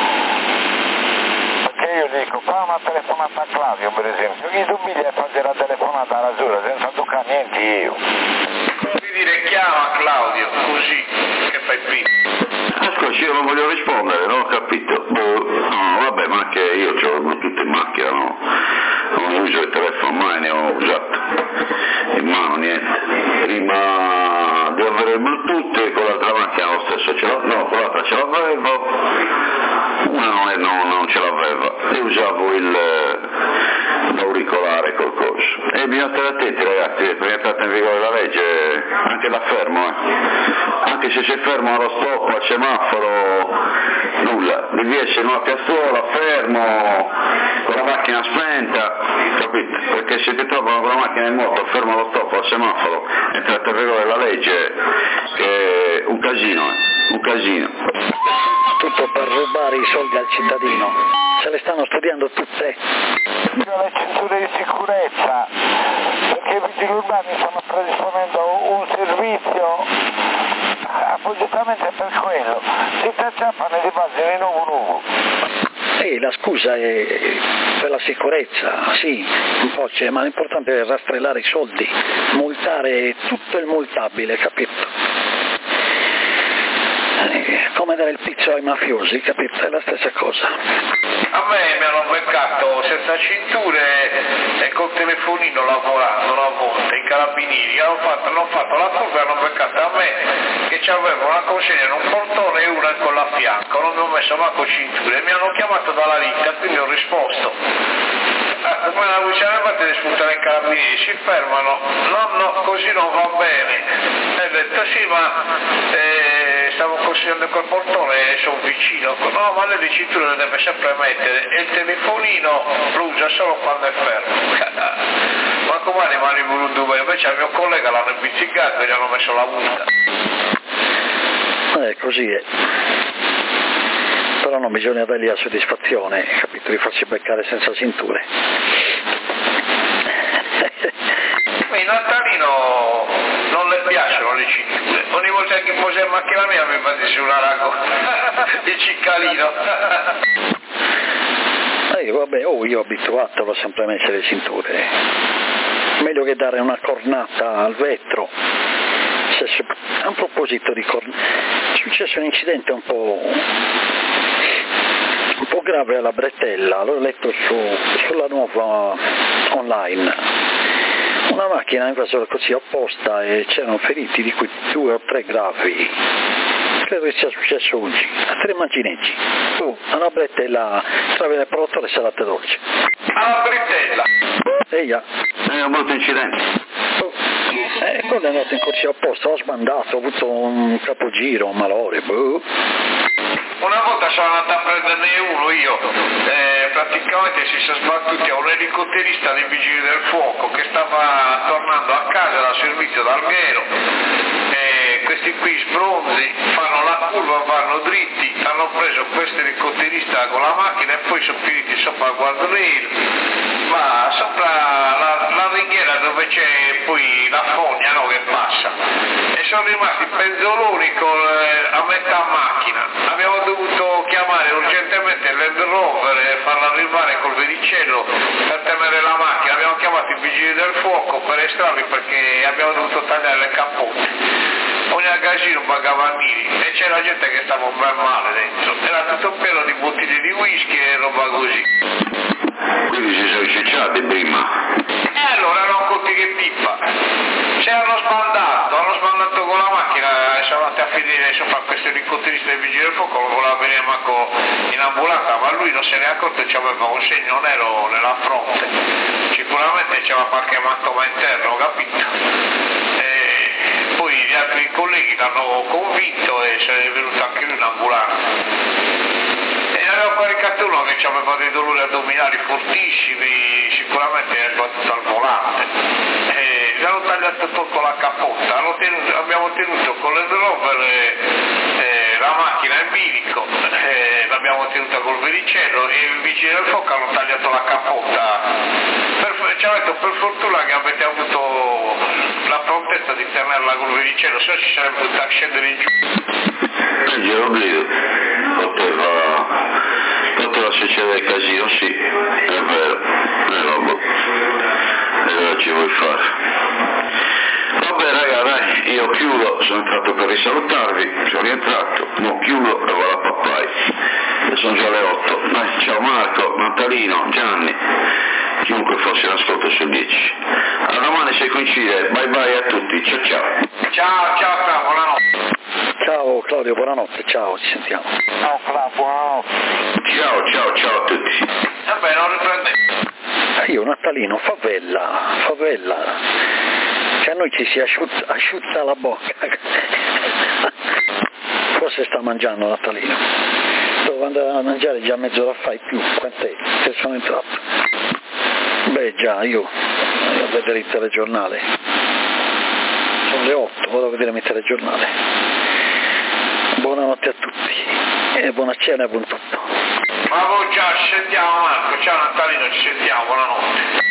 Perché io dico, fa una telefonata a Claudio per esempio, chi tu mi devi fare la telefonata alla Rasura senza toccare niente io. Devi dire chiama Claudio, così che fai prima. Ascolti, io non voglio rispondere, non ho capito. No, vabbè, ma anche io ce l'ho tutto in macchina, no? Non uso il telefono, mai ne ho usato. In mano niente. Prima di avere il Bluetooth e con l'altra macchina lo stesso ce l'ho, no, con l'altra ce l'avevo, una non, è, no, non ce l'aveva, e usavo il, l'auricolare col coso. E bisogna stare attenti ragazzi, perché è entrata in vigore la legge, anche da fermo, eh. Anche se sei fermo allo stop, al semaforo, nulla, devi essere in una piazzola, fermo, con la macchina spenta, capito? Perché se ti trovano con la macchina in moto, fermo allo stop, al semaforo, è entrata in vigore la legge, che è un casino, eh. un casino. Tutto per rubare i soldi al cittadino, se le stanno studiando tutte. Le cinture di sicurezza, perché i vigili urbani stanno predisponendo un servizio appositamente per quello, si cacciappano e si passano in nuovo nuovo. Sì, la scusa è per la sicurezza, sì, un po' c'è, ma l'importante è rastrellare i soldi, multare tutto il multabile, capito? Come dare il pizzo ai mafiosi, capito? È la stessa cosa. A me mi hanno beccato senza cinture e col telefonino lavorando una volta, i carabinieri hanno fatto, hanno fatto la curva e hanno beccato a me che avevo una consegna in un portone e una con la fianca, non mi ho messo manco cinture e mi hanno chiamato dalla ditta, quindi ho risposto. Ah, come la luce parte di spuntare i carabinieri, si fermano, no no, così non va bene. E ho detto sì, ma eh, stavo consegnando quel portone e sono vicino. No, ma lei le cinture le deve sempre mettere e il telefonino lo usa solo quando è fermo. Ma come rimane voluto bene? Invece al mio collega l'hanno impizzicato e gli hanno messo la multa. Eh, così è. Però non bisogna dargli la soddisfazione, capito, di farsi beccare senza cinture. Il natalino non le piacciono le cinture, ogni volta che posa in macchina mia mi fa di su una rago di ciccalino. Eh, vabbè, oh, io abituato l'ho sempre messo le cinture, meglio che dare una cornata al vetro. A un proposito di cornata, è successo un incidente un po' un po' grave alla Bretella, l'ho letto su, sulla nuova online. Una macchina ha invaso così apposta e c'erano feriti, di cui due o tre gravi. Credo che sia successo oggi, a tre mancineggi. Oh, alla Bretella, tra le produttore e salate dolci. Alla Bretella? Eia. È un brutto incidente. Oh. Eh, quello è andato in corsia opposta, ho sbandato, ho avuto un capogiro, un malore, boh. Una volta sono andato a prenderne uno io, eh, praticamente si sono sbattuti a un elicotterista dei vigili del fuoco che stava tornando a casa dal servizio d'Alghero, e questi qui sbronzi fanno la curva, vanno dritti, hanno preso questo elicotterista con la macchina e poi sono finiti sopra il guardrail, ma sopra la, la ringhiera dove c'è poi la fogna, no, che passa, e sono rimasti penzoloni con, eh, a metà macchina. Abbiamo dovuto chiamare urgentemente l'Land Rover e farla arrivare col velicello per tenere la macchina. Abbiamo chiamato i vigili del fuoco per estrarli perché abbiamo dovuto tagliare le capote. Ogni casino pagava mille e c'era gente che stava ben male dentro, era tutto pieno di bottiglie di whisky e roba così. Quindi si sono cicciati prima. E allora non conti che pippa. Ci hanno sbandato, hanno sbandato con la macchina e siamo andati a finire sopra questo elicotterista del vigile del fuoco, non voleva venire manco in ambulanza, ma lui non se ne è accorto che aveva un segno nero nella fronte. Sicuramente c'era qualche ematoma interno, capito? E poi gli altri colleghi l'hanno convinto e se ne è venuto anche lui in ambulanza. E ne aveva caricato uno che aveva dei dolori addominali fortissimi, sicuramente è sbattuto al volante. E gli hanno tagliato tutto la cappotta, hanno tenuto, abbiamo tenuto con le rover eh, la macchina in bilico, eh, l'abbiamo tenuta col vericello e il vigile del fuoco hanno tagliato la cappotta. Per, ci ha detto per fortuna che avete avuto la prontezza di tenerla col vericello, se no ci sarebbe potuto scendere in giù. E glielo vedo, poteva, poteva succedere casino, sì, è vero, è roba, e cosa ci vuoi fare? Vabbè raga, dai, io chiudo, sono entrato per risalutarvi, sono rientrato, non chiudo e vado a pappai, sono già le otto, dai, ciao Marco, Natalino, Gianni, chiunque fosse in ascolto sul dieci. A domani se coincide, bye bye a tutti, ciao ciao. Ciao, ciao, ciao, buonanotte. Ciao Claudio, buonanotte, ciao, ci sentiamo. Ciao Claudio, buonanotte. Ciao ciao ciao a tutti. Vabbè, non riprende. Io Natalino, favella, favella, che a noi ci si asciutta, asciutta la bocca. Forse sta mangiando Natalino. Devo andare a mangiare già mezz'ora fa e più, quant'è? Se sono entrato. Beh già, io vado a vedere il telegiornale. Sono le otto, vado a vedere il telegiornale. Buonanotte a tutti e buona cena e buon tutto. Ma voi ciao, ci sentiamo Marco, ciao Natalino, ci sentiamo, buonanotte.